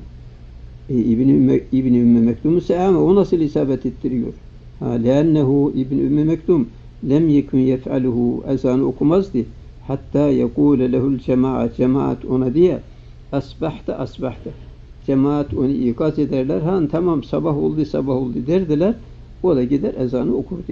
[SPEAKER 1] İbn-i Ümmi Mektum ise ama o nasıl isabet ettiriyor? Leannehu İbn-i Ümmi Mektum lem yekun yef'aluhu ezanı okumazdı. Hatta yekûle lehul cemaat ona diye asbahta. Cemaat onu ikaz ederler. Tamam sabah oldu derdiler. O da gider ezanı okurdu.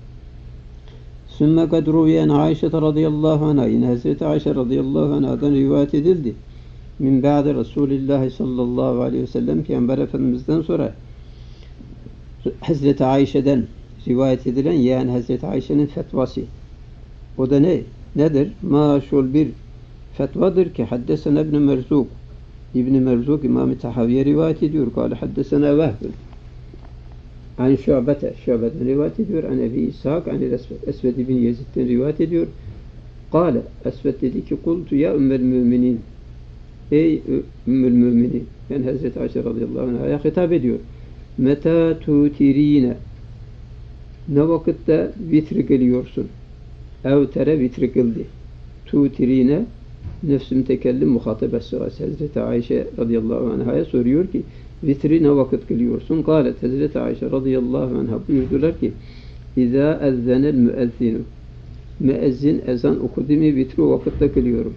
[SPEAKER 1] Sümme kad ruviyen Ayşe radıyallahu anha yine Hazreti Ayşe radıyallahu anhadan rivayet edildi. Min ba'de Resulullah sallallahu aleyhi ve sellem Peygamber Efendimiz'den sonra Hazreti Ayşe'den rivayet edilen yani Hazreti Ayşe'nin fetvası. O da nedir? Maşul bir fetvadır ki haddesena İbn-i Merzuk. İbn-i Merzuk İmam-ı Tahaviye rivayet ediyor. Kâle haddesena Vehbün. An Şu'beten rivayet ediyor. An Ebi İshak, an Esved ibn Yezid'den rivayet ediyor. Kâle, Esved dedi ki, kultu ya ümmel müminin. Ey ümmül müminin. Yani Hazreti Ayşe radıyallahu anh'a hitap ediyor. Meta tutirine. Ne vakitte vitri kılıyorsun? Evtere vitri kıldı. Tutirine nefs-i mütekellim muhatabesi var. Hazreti Ayşe radıyallahu anh'a soruyor ki vitri ne vakit kılıyorsun? Kâlet Hazreti Ayşe radıyallahu anh'a buyurdular ki İzâ ezzenel müezzinu müezzin ezan okudu mu vitri o vakitte kılıyorum.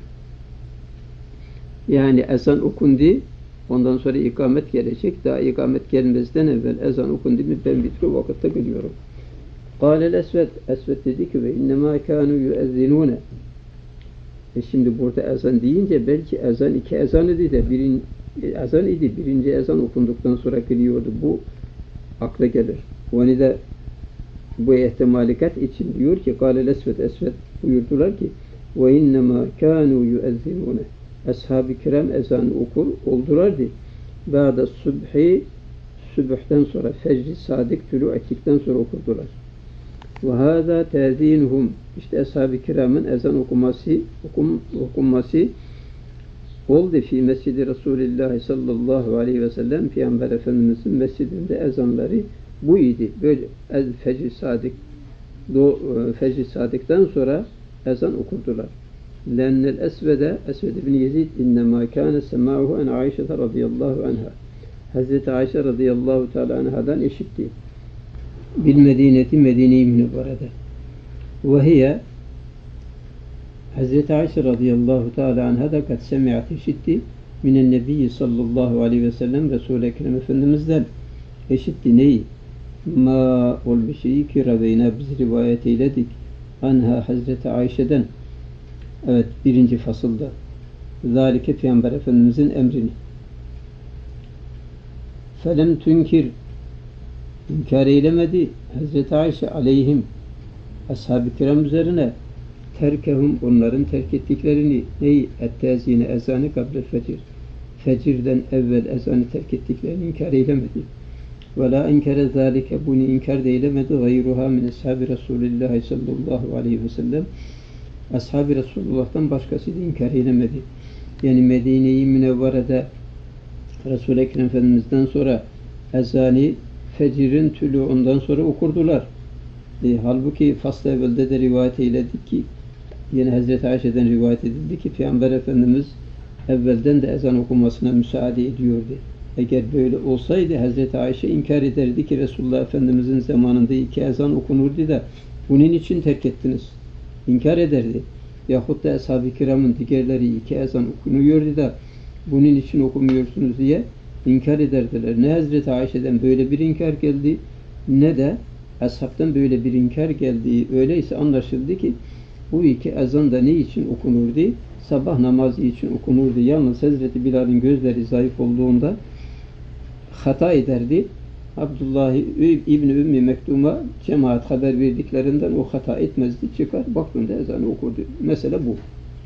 [SPEAKER 1] Yani ezan okundu ondan sonra ikamet gelecek. Daha ikamet gelmezden evvel ezan okundu mu ben vitri o vakitte kılıyorum. Kâlel Esved dedi ki ve innemâ kânû yüezzinûne. Şimdi burada ezan deyince belki ezan iki ezan idi de birinci ezan okunduktan sonra kılıyordu. Bu akla gelir. Onu da bu ihtimalikat için diyor ki Kâlel Esved buyurdular ki ve innemâ kânû yüezzinûne. Ashab-ı kiram ezanı oldulardı. Ba'da subhi sübhten sonra fecr-i sadık tülû ettikten sonra okurdular. Ve hâzâ tezînuhum, işte ashab-ı kiramın ezan okunması oldu fi mescidi Resulullah sallallahu aleyhi ve sellem. Peygamber Efendimizin mescidinde ezanları bu idi. Böyle fecr-i sadık fecr-i sadıktan sonra ezan okurdular. Lennel Esved ibn Yezid innemâ kâne semâhu en Aişe radıyallahu anha. Hazreti Ayşe radıyallahu teâlâ anhadan eşitti. Bil Medineti Medine-i Münevvere'de. Ve hiye Hazreti Ayşe radıyallahu teâlâ anha da kad semi'at işitti minen nebiyyi sallallahu aleyhi ve sellem Resul-i Ekrem Efendimiz'den eşitti neyi? Ma ol bir şeyi ki Raveyna biz rivayet eyledik anha Hazreti Ayşe'den. Evet, 1. fasılda. Zalike Peygamber Efendimizin emrini. Felem tünkir, inkar eylemedi Hazreti Ayşe aleyhim, ashab-ı kiram üzerine terkehum, onların terk ettiklerini, neyi? Ettezine ezanı kabre fecir, fecirden evvel ezanı terk ettiklerini inkar eylemedi. Ve la inkere zalike, bunu inkar da eylemedi gayruha min ashabi Resulullah sallallahu aleyhi ve sellem, ashab-ı Resulullah'tan başkası da inkar eylemedi. Yani Medine-i Münevvere'de Resul-i Ekrem Efendimiz'den sonra ezanı fecirin tülü ondan sonra okurdular. Halbuki fasl-ı evvelde de rivayet eyledik ki, yine Hazreti Ayşe'den rivayet edildi ki Peygamber Efendimiz evvelden de ezan okunmasına müsaade ediyordu. Eğer böyle olsaydı Hazreti Ayşe inkar ederdi ki Resulullah Efendimiz'in zamanında 2 ezan okunurdu da bunun için terk ettiniz. İnkar ederdi. Yahut da ashab-ı kiramın diğerleri 2 ezan okunuyordu da bunun için okumuyorsunuz diye inkar ederdiler. Ne Hazreti Ayşe'den böyle bir inkar geldi, ne de ashabtan böyle bir inkar geldiği öyleyse anlaşıldı ki bu 2 ezan da ne için okunurdu? Sabah namazı için okunurdu. Yalnız Hazreti Bilal'in gözleri zayıf olduğunda hata ederdi. Abdullah İbni Ümmi Mektum'a cemaat haber verdiklerinden o hata etmezdi. Çıkar, baktığında ezanı okurdu. Mesela bu.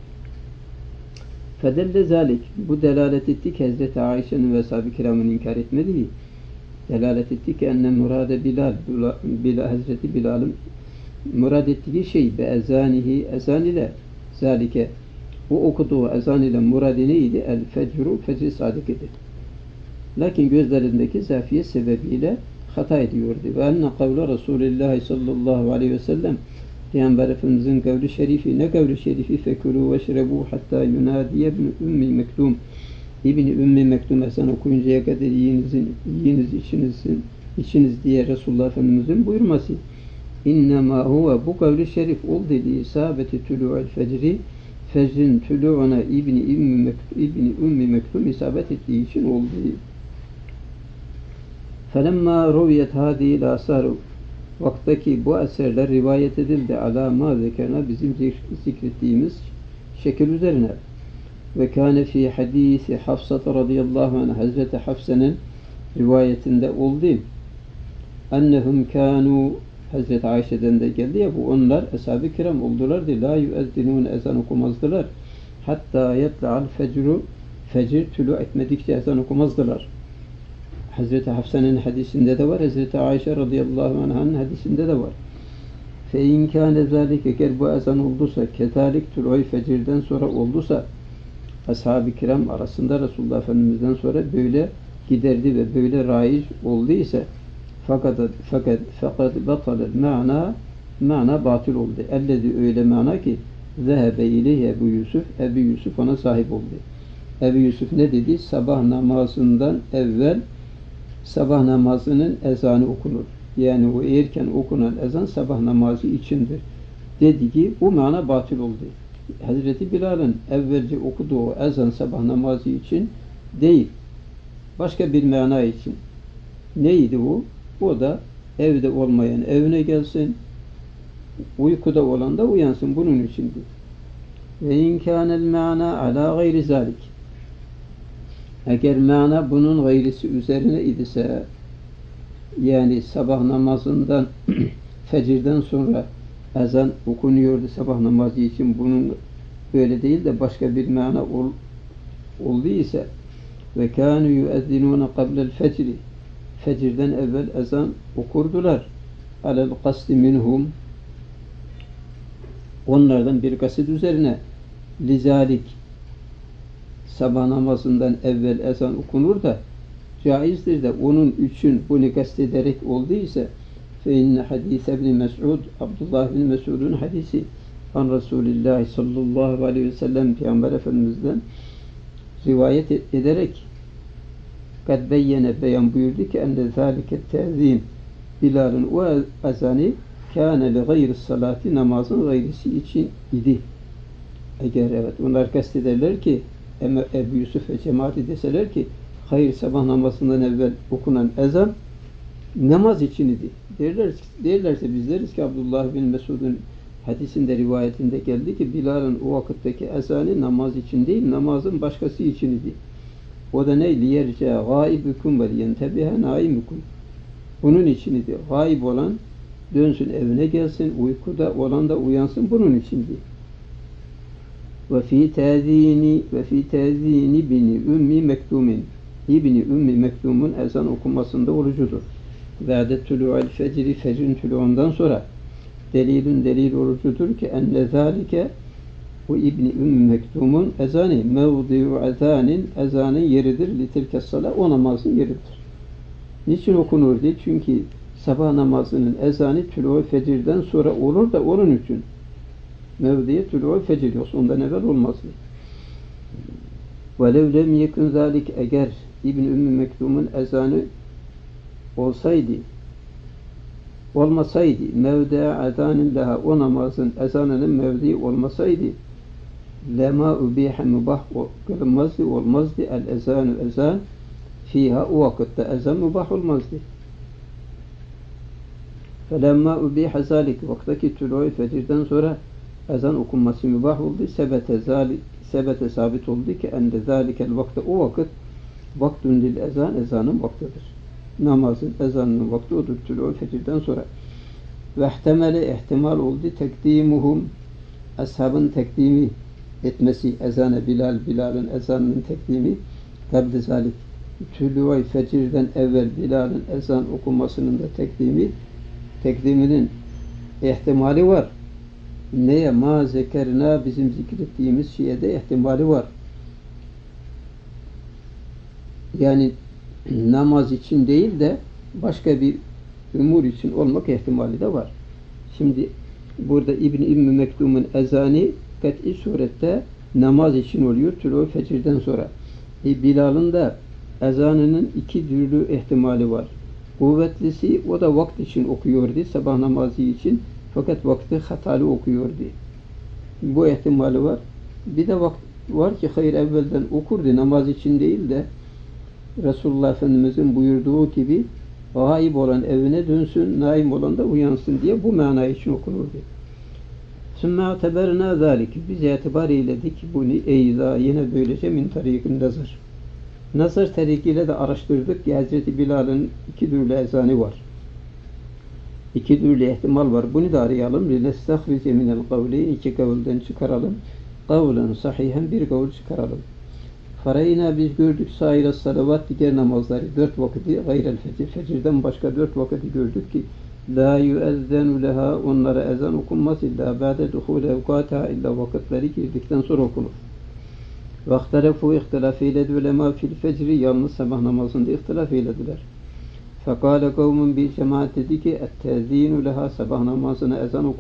[SPEAKER 1] Fedelle zalik, bu delalet etti ki Hazreti Ayşe'nin ve ashab-ı kiramın inkar etmediği, delalet etti ki enne murade Bilal, Hazreti Bilal'ın murad ettiği şey be ezanihi, ezan ile zalike, o okuduğu ezan ile muradi neydi? El fecru, fecr-i sadık idi. Lakin gözlerindeki zafiye sebebiyle hata ediyordu. Ve enne kavle Resulullah sallallahu aleyhi ve sellem, Peygamber Efendimizin kavli şerifi, ne kavli şerifi? Fekulu ve şrebu hatta yunadiye ibn Ümmi Mektum. İbn Ümmi Mektum ezan okuyuncaya kadar yiyiniz içiniz diye Resulullah Efendimizin buyurması. İnnemâ huve, bu kavli şerif ol dediği isabeti tülû'l fecri, fecrin tülû'una İbn Ümmi Mektum isabet ettiği için oldu. Felemma ruviyet hâdîl âsâru, vaktaki bu eserler rivayet edildi alâ mâ zekerna, bizim zikrettiğimiz şekil üzerine. Ve kâne fî hadîsi Hafsata radıyallahu anh, Hazreti Hafsa'nın rivayetinde oldu. Ennehum kânû, Hazreti Ayşe'den de geldi ya, bu onlar ashab-ı kiram oldulardı. La yüezdinûne, ezan okumazdılar. Hatta yetla'al fecru, fecir tülû etmedikçe ezan okumazdılar. Hazreti Hafsa'nın hadisinde de var, Hazreti Ayşe radıyallahu anh'ın hadisinde de var. Fe in kâne zâlik, eğer bu ezan olduysa, ketalik tülû fecirden sonra olduysa, ashab-ı kiram arasında Resulullah Efendimiz'den sonra böyle giderdi ve böyle raic olduysa, fakat batalel mana batıl oldu. Ellezi, öyle mana ki zehebe ileyhi Ebu Yusuf, Ebu Yusuf ona sahip oldu. Ebu Yusuf ne dedi? Sabah namazından evvel sabah namazının ezanı okunur. Yani o erken okunan ezan sabah namazı içindir. Dedi ki bu mana batıl oldu. Hazreti Bilal'ın evvelce okuduğu ezan sabah namazı için değil, başka bir mana için. Neydi bu? O da evde olmayan evine gelsin, uykuda olan da uyansın, bunun içindi. Ve in kânel mâna alâ gayri zâlik, eğer mana bunun gayrisi üzerine idise, yani sabah namazından fecirden sonra ezan okunuyordu sabah namazı için, bunun böyle değil de başka bir mana olduysa, ve kânû yüezzinûne qablel fecri, fecirden evvel ezan okurdular. Alel kasdi minhum, onlardan bir kasid üzerine, lizalik, sabah namazından evvel ezan okunur da caizdir de onun için bunu kastederek olduysa fe inne hadise ibn Mes'ud, Abdullah bin Mes'ud'un hadisi an Resulullah sallallahu aleyhi ve sellem Peygamber Efendimiz'den rivayet ederek kad beyyene beyan buyurdu ki enne zâlike tezîn, Bilal'ın o ezanı kâne li gayri salati, namazın gayrisi için idi. Eğer evet onlar kastederler ki Ebu Yusuf ve cemaati deseler ki hayır, sabah namazından evvel okunan ezan namaz için idi. Derlerse biz deriz ki Abdullah bin Mesud'un hadisinde, rivayetinde geldi ki Bilal'ın o vakitteki ezanı namaz için değil, namazın başkası için idi. O da ne? Liyerce gâibüküm ve liyentebihe nâimüküm. Bunun için idi. Gâib olan dönsün evine gelsin, uykuda olan da uyansın, bunun içindi. Ve fî tezîni ibni Ümmi Mektumin, İbni Ümmi Mektum'un ezan okunmasında orucudur. Zâde tülû'el fecri, fecrin tülû'undan sonra delil orucudur ki enne zâlike, bu İbni Ümmi Mektum'un ezanı mevdi'u ezânin, ezanın yeridir, litilkes sala, o namazın yeridir. Niçin okunur diye? Çünkü sabah namazının ezanı tülû'u fecirden sonra olur da onun için. Mevdi'ye tülû'u fecir, yoksa ondan evvel olmaz diye. وَلَوْ لَمْ يَكُنْ ذَٰلِكَ, eğer İbn-i Ümmü Mektum'un ezanı olmasaydı, mevdi'e ezanin leha, o namazın ezanının mevdi'i olmasaydı, lema ubihe mübah kılınmazdı, olmazdı, el ezanu ezan, fiha, o vakitte ezan mübah olmazdı. Felemma ubihe zalik, vaktaki tülû'u fecirden sonra ezan okunması mübah oldu. Sebete sabit oldu ki ende zalikel vakte, o vakit vaktun lil ezan, ezanın vaktidir. Namazın, ezanının vakti odur tülû'u fecirden sonra. Ve ihtimal oldu tekdimuhum, ashabın tekdimi etmesi, ezan-ı Bilal'ın ezanının tekdimi kabl-i zalik, tülû'u fecirden evvel Bilal'ın ezan okunmasının da tekdiminin ihtimali var. Neye? Ma zekerna, bizim zikrettiğimiz şeye de ihtimali var. Yani namaz için değil de başka bir umur için olmak ihtimali de var. Şimdi burada İbn-i Ümmü Mektum'un ezanı kat'i surette namaz için oluyor tülû fecirden sonra. Bilal'ın da ezanının iki türlü ihtimali var. Kuvvetlisi o da vakt için okuyordu, sabah namazı için. Fakat vakti hatalı okuyordu. Bu ihtimali var. Bir de vakt var ki hayır, evvelden okurdu, namaz için değil de Resulullah Efendimiz'in buyurduğu gibi gâib olan evine dönsün, naim olan da uyansın diye bu mana için okunurdu. Sümme ateberna zâlik, biz itibar eyledik bunu, eyza, yine böylece min tarikin nazar. Nazar tarikiyle de araştırdık ki Hazreti Bilal'ın iki türlü ezanı var. İki türlü ihtimal var. Bunu da arayalım. لِنَسْتَخْرِجَ مِنَ الْقَوْلِ, iki kavulden çıkaralım. Kavlen sahihen, bir kavul çıkaralım. Farayna, biz gördük saire salavat, diğer namazları, dört vakiti gayrel fecir, fecirden başka dört vakiti gördük ki la yuezzenu leha, onlara ezan okunmaz illa ba'de duhul evkataha, illa vakitleri girdikten sonra okunur. Vaktelefu, ihtilaf eyledi ulema fil fecri, yalnız sabah namazında ihtilaf eylediler. Fekâle kavmun, bir cemaat dedi ki ettezînu leha, sabah namazına ezan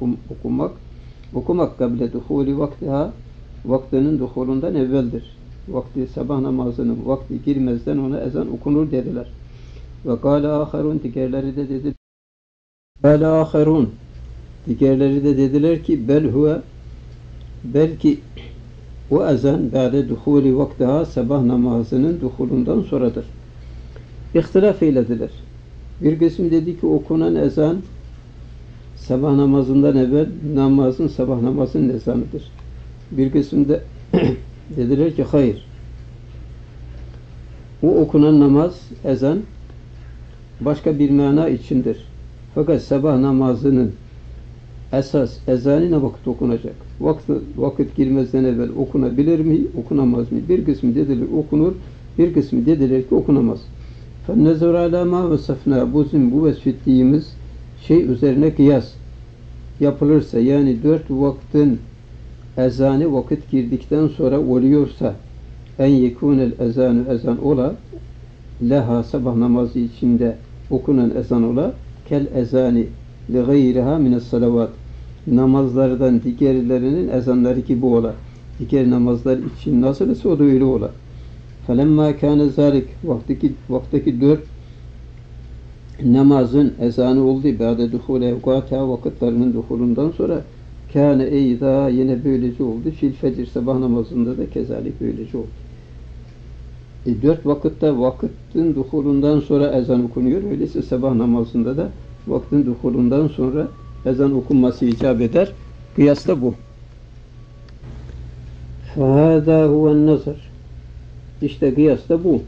[SPEAKER 1] okumak kable duhuli vaktiha, vaktinin duhulundan evveldir. Vakti, sabah namazının vakti girmezden ona ezan okunur dediler. Ve kâle âherun, diğerleri de dediler. Kâle âherun, diğerleri de dediler ki bel huve, belki o ezan ba'de duhuli vaktiha, sabah namazının duhulundan sonradır. İhtilaf eylediler. Bir kısım dedi ki okunan ezan sabah namazından evvel sabah namazının ezanıdır. Bir kısım da dediler ki hayır. O okunan namaz, ezan başka bir mana içindir. Fakat sabah namazının esas ezanı ne vakit okunacak? Vakit girmezden evvel okunabilir mi, okunamaz mı? Bir kısmı dediler okunur, bir kısmı dediler ki okunamaz. فَالنَّزُرَ عَلَى مَا وَصَفْنَا bu vesfettiğimiz şey üzerine kıyas yapılırsa, yani 4 vaktin ezanı vakit girdikten sonra oluyorsa, en yekunel ezanı ezan ola, leha sabah namazı içinde okunan ezan ola, kel ezani li gayriha mines salavat, namazlardan diğerlerinin ezanları gibi ola. Diğer namazlar için nasıl ise o da öyle ola. Felemma kâne zâlik, vaktaki 4 namazın ezanı oldu. Ba'de duhul evkâta, vakitlerinin duhulundan sonra kâne eyda, yine böylece oldu. Fil fecr, sabah namazında da kezalik böylece oldu. 4 vakitte vakitin duhulundan sonra ezan okunuyor. Öyleyse sabah namazında da vaktin duhulundan sonra ezan okunması icap eder. Kıyas da bu. فَهَذَا هُوَ النَّظَرِ, İşte kıyas da bu.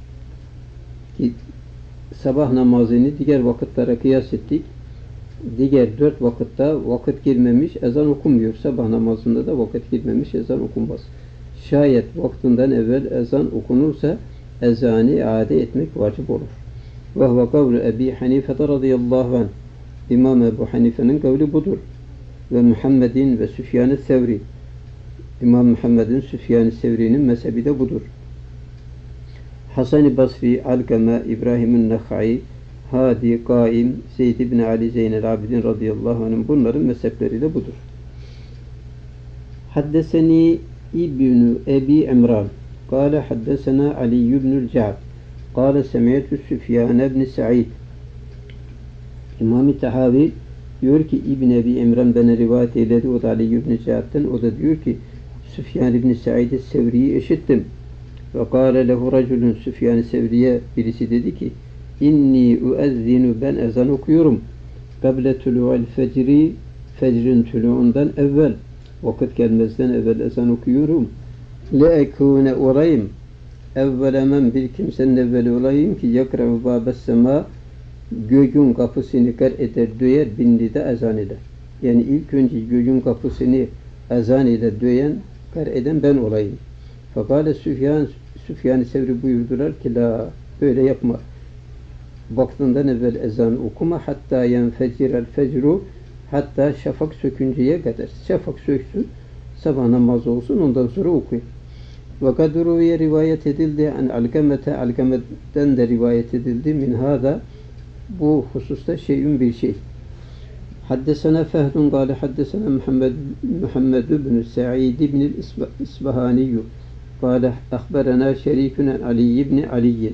[SPEAKER 1] Sabah namazını diğer vakitlere kıyas ettik. Diğer 4 vakitte vakit girmemiş ezan okunmuyor. Sabah namazında da vakit girmemiş ezan okunmaz. Şayet vaktinden evvel ezan okunursa ezanı iade etmek vacip olur. Ve huve kavlu Ebi Hanife radıyallahu anh. İmam Ebu Hanife'nin kavli budur. Ve Muhammedin ve Süfyan-ı Sevri. İmam Muhammed'in Süfyan-ı Sevri'nin mezhebi de budur. Hasan-ı Basri, Alkame, İbrahim-i Nekhai, Hadi, Kaim, Zeyd ibn Ali Zeynel Abidin radıyallahu anh'ın bunların mezhepleri de budur. Haddeseni İbn-i Ebi İmran kâle haddesena Ali ibnül Ca'd kâle semiyetü Süfyan ibn Sa'id. İmam-ı Tahavi diyor ki İbn-i Ebi İmran bana rivayet eyledi, o da Ali ibn Ca'd'den. O da diyor ki Süfyan ibn Sa'id-i Sevri'yi işittim. Ve kâle lehu raculun, Süfyan-ı Sevri'ye birisi dedi ki İnni uezzinu, ben ezan okuyorum. Kable tulu'al fecri, fecrin tulu'undan evvel, vakit gelmezden evvel ezan okuyorum. Leekûne olayım, evvelemen bir kimsenin evveli olayım ki yakra'u bâbes semâ, göğün kapısını kar eder, döyer, bindi de ezan eder. Yani ilk önce göğün kapısını ezan eder, döyen, kar eden ben olayım. Fakale Süfyan-ı Sevri buyurdular ki la, böyle yapma. Vaktinden evvel ezan okuma, hatta yenfecirel fecru, hatta şafak sökünceye kadar. Şafak söksün, sabah namazı olsun, ondan sonra okuyun. Ve kadruya rivayet edildi, Alkame'den de rivayet edildi. Min hâda, bu hususta şeyün bir şey. Haddesena Fehdun gâle haddesena Muhammed ibn Sa'id ibn İsbahaniyyü gâle ahberena Şerikun Ali ibn Ali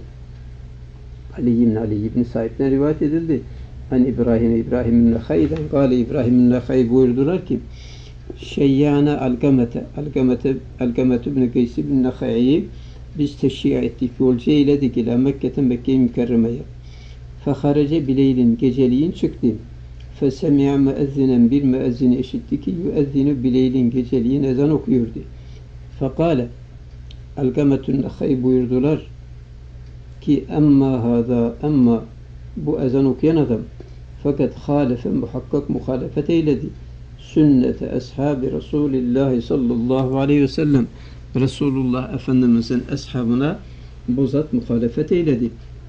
[SPEAKER 1] ibn Sa'id'den rivayet edildi. Hani İbrahim ibn Nekhai'den gâle İbrahim ibn Nekhai buyurdular ki Şeyyâne Alkamete ibn Qeys ibn Nekhai'yi biz teşhiye ettik, yolcu eyledik ila Mekke'ten Mekke-i Mükerreme'ye. Feharece bileylin, geceliğin çıktı. Fesemi'a müezzinen, bir müezzini işitti ki yüezzinu bileylin, geceliğin ezan okuyordu. Fekale Alkametun Nekhai buyurdular ki emma bu ezan okuyan adam fakat halefe, muhakkak muhalefet eyledi sünnete ashabi Resulullah sallallahu aleyhi ve sellem, Resulullah Efendimizin ashabına bu zat muhalefet eyledi.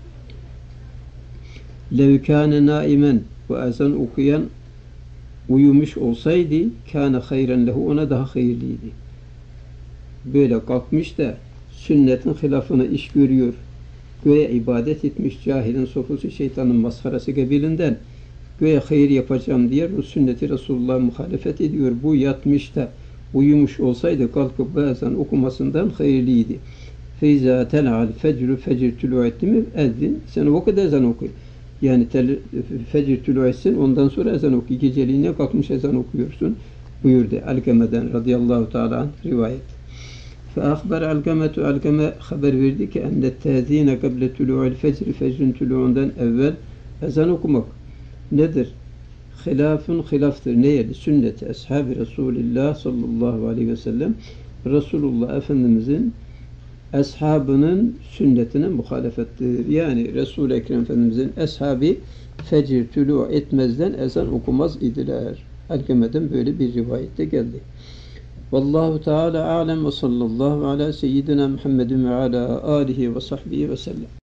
[SPEAKER 1] Lev kâne naimen, bu ezan okuyan uyumuş olsaydı kâne hayren lehu, ona daha hayırlıydı. Böyle kalkmış da sünnetin hilafına iş görüyor, göğe ibadet etmiş, cahilin sofusu, şeytanın maskarası kabilinden, göğe hayır yapacağım diye bu sünneti Resulullah'a muhalefet ediyor. Bu yatmış da uyumuş olsaydı kalkıp bu ezan okumasından hayırlıydı. Feyza tel'al fecru, fecir tülû etti mi ezzin, sen o kadar ezan oku. Yani fecir tülû etsin, ondan sonra ezan oku. Geceliğine kalkmış ezan okuyorsun buyurdu. Alkame'den radıyallahu teala anh rivayet. فأخبر Alkame haber verdi ki enne tezine kable tulu'ul fecr, fecrin tulu'undan evvel ezan okumak nedir? Hilaftır. Neydi? Sünneti ashabi Resulullah sallallahu aleyhi ve sellem, Resulullah Efendimizin ashabının sünnetine muhalefettir. Yani Resul-i Ekrem Efendimizin ashabi fecir tulu etmezden ezan okumaz idiler. Alkame'den böyle bir rivayette geldi. Vallahu Teala alem ve sallallahu ala seyyidina Muhammedin ve ala alihi ve sahbihi ve sellem.